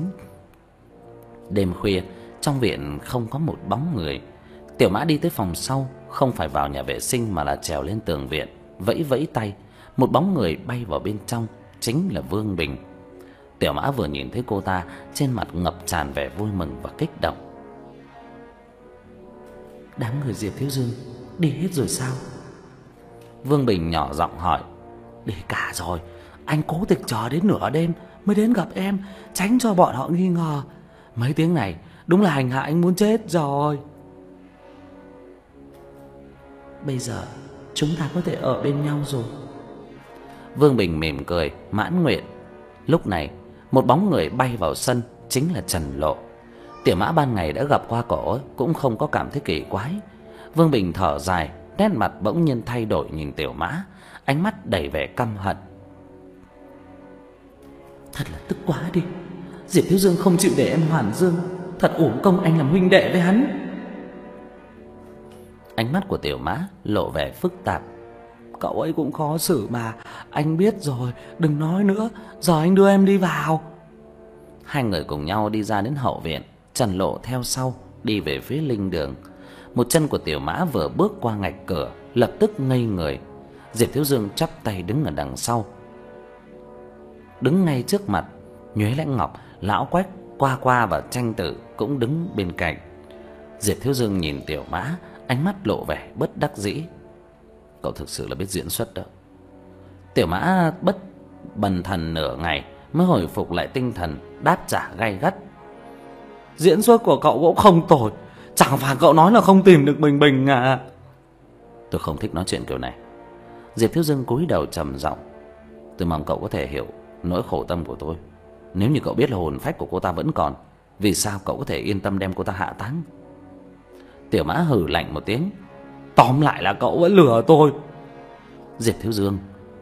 [SPEAKER 1] Đêm khuya, trong viện không có một bóng người. Tiểu Mã đi tới phòng sau, không phải vào nhà vệ sinh mà là trèo lên tường viện, vẫy vẫy tay. Một bóng người bay vào bên trong, chính là Vương Bình. Tiểu Mã vừa nhìn thấy cô ta, trên mặt ngập tràn vẻ vui mừng và kích động. Đám người Diệp Thiếu Dương đi hết rồi sao? Vương Bình nhỏ giọng hỏi. Đi cả rồi, anh cố tình chờ đến nửa đêm mới đến gặp em, tránh cho bọn họ nghi ngờ. Mấy tiếng này đúng là hành hạ anh muốn chết rồi. Bây giờ chúng ta có thể ở bên nhau rồi. Vương Bình mỉm cười mãn nguyện. Lúc này một bóng người bay vào sân, chính là Trần Lộ. Tiểu Mã ban ngày đã gặp qua cổ, cũng không có cảm thấy kỳ quái. Vương Bình thở dài, nét mặt bỗng nhiên thay đổi nhìn Tiểu Mã, ánh mắt đầy vẻ căm hận. Thật là tức quá đi, Diệp Thiếu Dương không chịu để em hoàn dương, thật uổng công anh làm huynh đệ với hắn. Ánh mắt của Tiểu Mã lộ vẻ phức tạp. Cậu ấy cũng khó xử mà, anh biết rồi, đừng nói nữa, giờ anh đưa em đi vào. Hai người cùng nhau đi ra đến hậu viện, Trần Lộ theo sau, đi về phía linh đường. Một chân của Tiểu Mã vừa bước qua ngạch cửa, lập tức ngây người. Diệp Thiếu Dương chắp tay đứng ở đằng sau. Đứng ngay trước mặt, Nhuế Lãnh Ngọc, Lão Quách, Qua Qua và Tranh Tử cũng đứng bên cạnh. Diệp Thiếu Dương nhìn Tiểu Mã, ánh mắt lộ vẻ bất đắc dĩ. Cậu thực sự là biết diễn xuất đó. Tiểu Mã bất bần thần nửa ngày mới hồi phục lại tinh thần, đáp trả gay gắt. Diễn xuất của cậu cũng không tồi, chẳng phải cậu nói là không tìm được Bình Bình à? Tôi không thích nói chuyện kiểu này. Diệp Thiếu Dương cúi đầu trầm giọng. Tôi mong cậu có thể hiểu nỗi khổ tâm của tôi. Nếu như cậu biết là hồn phách của cô ta vẫn còn, vì sao cậu có thể yên tâm đem cô ta hạ táng? Tiểu Mã hừ lạnh một tiếng. Tóm lại là cậu vẫn lừa tôi. Diệp Thiếu Dương,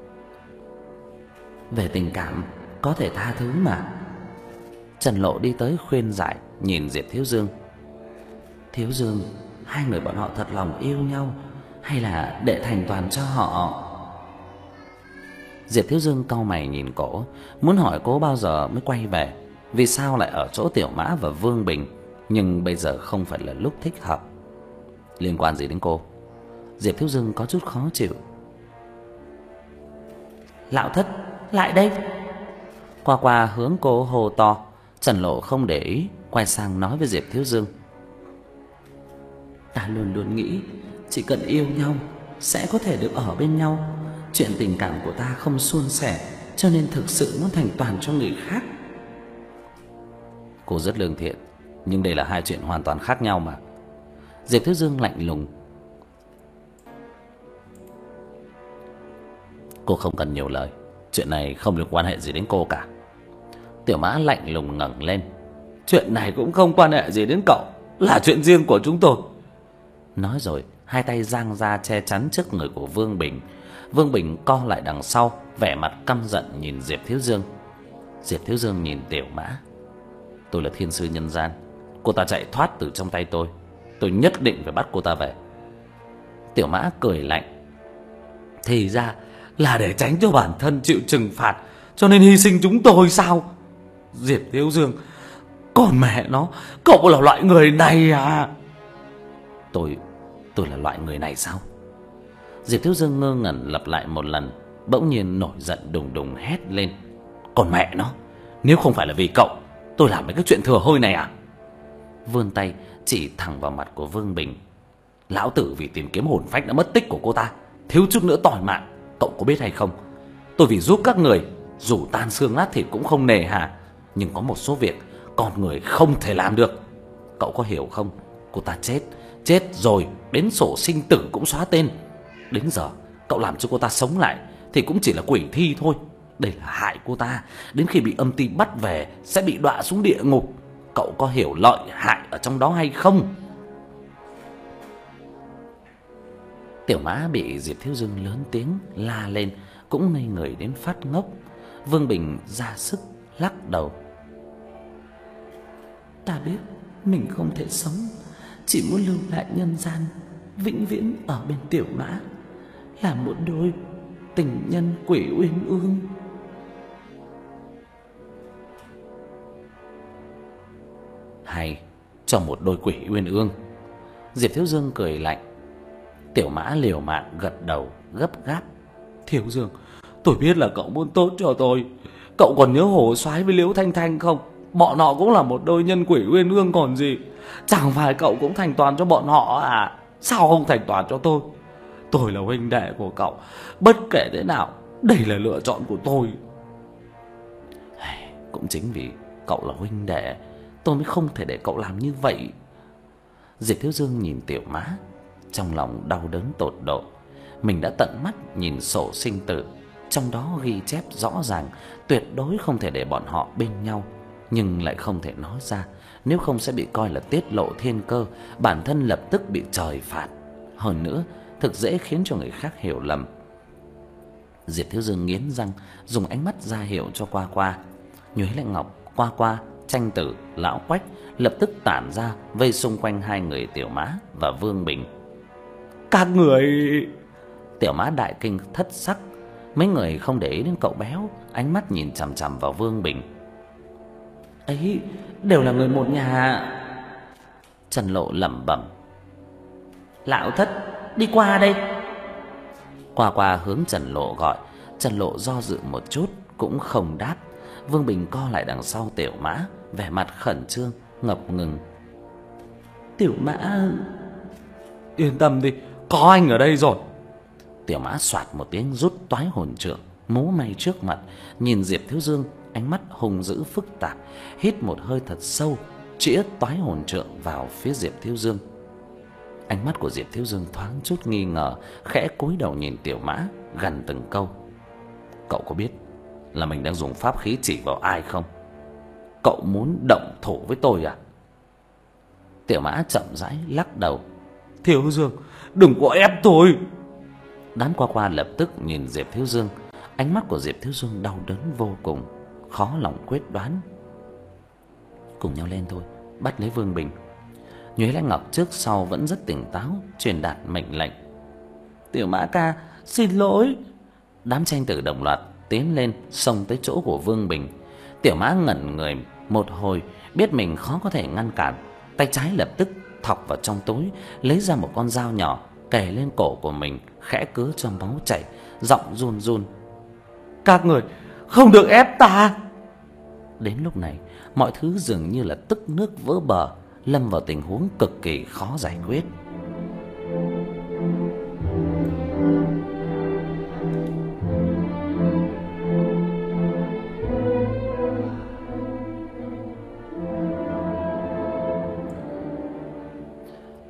[SPEAKER 1] về tình cảm có thể tha thứ mà. Trần Lộ đi tới khuyên giải, nhìn Diệp Thiếu Dương. Thiếu Dương, hai người bọn họ thật lòng yêu nhau, hay là để thành toàn cho họ? Diệp Thiếu Dương cau mày nhìn cổ, muốn hỏi cô bao giờ mới quay về, vì sao lại ở chỗ Tiểu Mã và Vương Bình, nhưng bây giờ không phải là lúc thích hợp. Liên quan gì đến cô? Diệp Thiếu Dương có chút khó chịu. Lão thất, lại đây. Qua Qua hướng cô hô to. Trần Lộ không để ý, quay sang nói với Diệp Thiếu Dương.
[SPEAKER 2] Ta luôn luôn nghĩ chỉ cần yêu nhau sẽ có thể được ở bên nhau. Chuyện tình cảm của ta không suôn sẻ, cho nên thực sự muốn thành toàn cho người khác.
[SPEAKER 1] Cô rất lương thiện, nhưng đây là hai chuyện hoàn toàn khác nhau mà. Diệp Thiếu Dương lạnh lùng. Cô không cần nhiều lời, chuyện này không liên quan hệ gì đến cô cả. Tiểu Mã lạnh lùng ngẩng lên.
[SPEAKER 2] Chuyện này cũng không quan hệ gì đến cậu, là chuyện riêng của chúng tôi.
[SPEAKER 1] Nói rồi hai tay giang ra che chắn trước người của Vương Bình. Vương Bình co lại đằng sau, vẻ mặt căm giận nhìn Diệp Thiếu Dương. Diệp Thiếu Dương nhìn Tiểu Mã. Tôi là thiên sư nhân gian, cô ta chạy thoát từ trong tay tôi, tôi nhất định phải bắt cô ta về. Tiểu Mã cười lạnh.
[SPEAKER 2] Thì ra là để tránh cho bản thân chịu trừng phạt, cho nên hy sinh chúng tôi sao? Diệp Thiếu Dương, còn mẹ nó, cậu là loại người này à?
[SPEAKER 1] Tôi, tôi là loại người này sao? Diệp Thiếu Dương ngơ ngẩn lặp lại một lần, bỗng nhiên nổi giận đùng đùng hét lên.
[SPEAKER 2] Còn mẹ nó, nếu không phải là vì cậu, tôi làm mấy cái chuyện thừa hôi này à?
[SPEAKER 1] Vươn tay chỉ thẳng vào mặt của Vương Bình. Lão tử vì tìm kiếm hồn phách đã mất tích của cô ta, thiếu chút nữa tỏi mạng, cậu có biết hay không? Tôi vì giúp các người, dù tan xương nát thịt cũng không nề hà, nhưng có một số việc con người không thể làm được. Cậu có hiểu không? Cô ta chết, chết rồi, đến sổ sinh tử cũng xóa tên. Đến giờ cậu làm cho cô ta sống lại thì cũng chỉ là quỷ thi thôi. Đây là hại cô ta, đến khi bị âm ty bắt về sẽ bị đọa xuống địa ngục. Cậu có hiểu lợi hại ở trong đó hay không? Tiểu Mã bị Diệp Thiếu Dương lớn tiếng la lên cũng ngây người đến phát ngốc. Vương Bình ra sức lắc đầu.
[SPEAKER 2] Ta biết mình không thể sống, chỉ muốn lưu lại nhân gian, vĩnh viễn ở bên Tiểu Mã, là một đôi tình nhân quỷ uyên ương.
[SPEAKER 1] Hay cho một đôi quỷ uyên ương. Diệp Thiếu Dương cười lạnh. Tiểu Mã liều mạng gật đầu gấp gáp.
[SPEAKER 2] Thiếu Dương, tôi biết là cậu muốn tốt cho tôi. Cậu còn nhớ Hổ Soái với Liễu Thanh Thanh không? Bọn họ cũng là một đôi nhân quỷ uyên ương còn gì. Chẳng phải cậu cũng thành toàn cho bọn họ à? Sao không thành toàn cho tôi? Tôi là huynh đệ của cậu, bất kể thế nào, đây là lựa chọn của tôi.
[SPEAKER 1] Cũng chính vì cậu là huynh đệ, tôi mới không thể để cậu làm như vậy. Diệp Thiếu Dương nhìn Tiểu Mã, trong lòng đau đớn tột độ. Mình đã tận mắt nhìn sổ sinh tử, trong đó ghi chép rõ ràng tuyệt đối không thể để bọn họ bên nhau, nhưng lại không thể nói ra, nếu không sẽ bị coi là tiết lộ thiên cơ, bản thân lập tức bị trời phạt. Hơn nữa, thực dễ khiến cho người khác hiểu lầm. Diệp Thiếu Dương nghiến răng, dùng ánh mắt ra hiệu cho Qua Qua. Nhuế Lệnh Ngọc, Qua Qua, Tranh Tử, Lão Quách lập tức tản ra vây xung quanh hai người Tiểu Mã và Vương Bình.
[SPEAKER 2] Các người...
[SPEAKER 1] Tiểu Mã đại kinh thất sắc. Mấy người không để ý đến cậu béo, ánh mắt nhìn chằm chằm vào Vương Bình.
[SPEAKER 2] Ấy đều là người một nhà.
[SPEAKER 1] Trần Lộ lẩm bẩm.
[SPEAKER 2] Lão thất, đi qua đây.
[SPEAKER 1] Qua Qua hướng Trần Lộ gọi. Trần Lộ do dự một chút cũng không đáp. Vương Bình co lại đằng sau Tiểu Mã, vẻ mặt khẩn trương ngập ngừng.
[SPEAKER 2] Tiểu Mã, yên tâm đi, có anh ở đây rồi.
[SPEAKER 1] Tiểu Mã soạt một tiếng rút toái hồn trượng, múa may trước mặt, nhìn Diệp Thiếu Dương, ánh mắt hung dữ phức tạp, hít một hơi thật sâu, chĩa toái hồn trượng vào phía Diệp Thiếu Dương. Ánh mắt của Diệp Thiếu Dương thoáng chút nghi ngờ, khẽ cúi đầu nhìn Tiểu Mã, gằn từng câu. Cậu có biết là mình đang dùng pháp khí chỉ vào ai không? Cậu muốn động thủ với tôi à? Tiểu Mã chậm rãi lắc đầu.
[SPEAKER 2] Thiếu Dương, đừng có ép tôi.
[SPEAKER 1] Đám Qua Qua lập tức nhìn Diệp Thiếu Dương. Ánh mắt của Diệp Thiếu Dương đau đớn vô cùng, khó lòng quyết đoán. Cùng nhau lên thôi, bắt lấy Vương Bình. Nhuế Lãnh Ngọc trước sau vẫn rất tỉnh táo, truyền đạt mệnh lệnh.
[SPEAKER 2] Tiểu Mã ca, xin lỗi.
[SPEAKER 1] Đám Tranh Tử đồng loạt tiến lên, xông tới chỗ của Vương Bình. Tiểu Mã ngẩn người một hồi, biết mình khó có thể ngăn cản, tay trái lập tức thọc vào trong túi, lấy ra một con dao nhỏ, kề lên cổ của mình, khẽ cứa cho máu chảy, giọng run run.
[SPEAKER 2] Các người không được ép ta.
[SPEAKER 1] Đến lúc này, mọi thứ dường như là tức nước vỡ bờ, lâm vào tình huống cực kỳ khó giải quyết.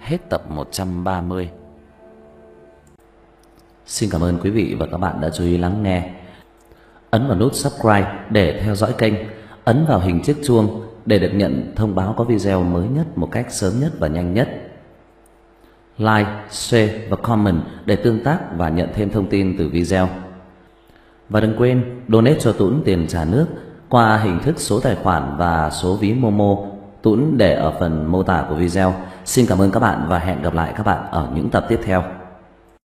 [SPEAKER 1] hết tập một trăm ba mươi. Xin cảm ơn quý vị và các bạn đã chú ý lắng nghe. Ấn vào nút subscribe để theo dõi kênh, ấn vào hình chiếc chuông để được nhận thông báo có video mới nhất một cách sớm nhất và nhanh nhất. Like, share và comment để tương tác và nhận thêm thông tin từ video. Và đừng quên donate cho Tuấn tiền trả nước qua hình thức số tài khoản và số ví Momo, Tuấn để ở phần mô tả của video. Xin cảm ơn các bạn và hẹn gặp lại các bạn ở những tập tiếp theo.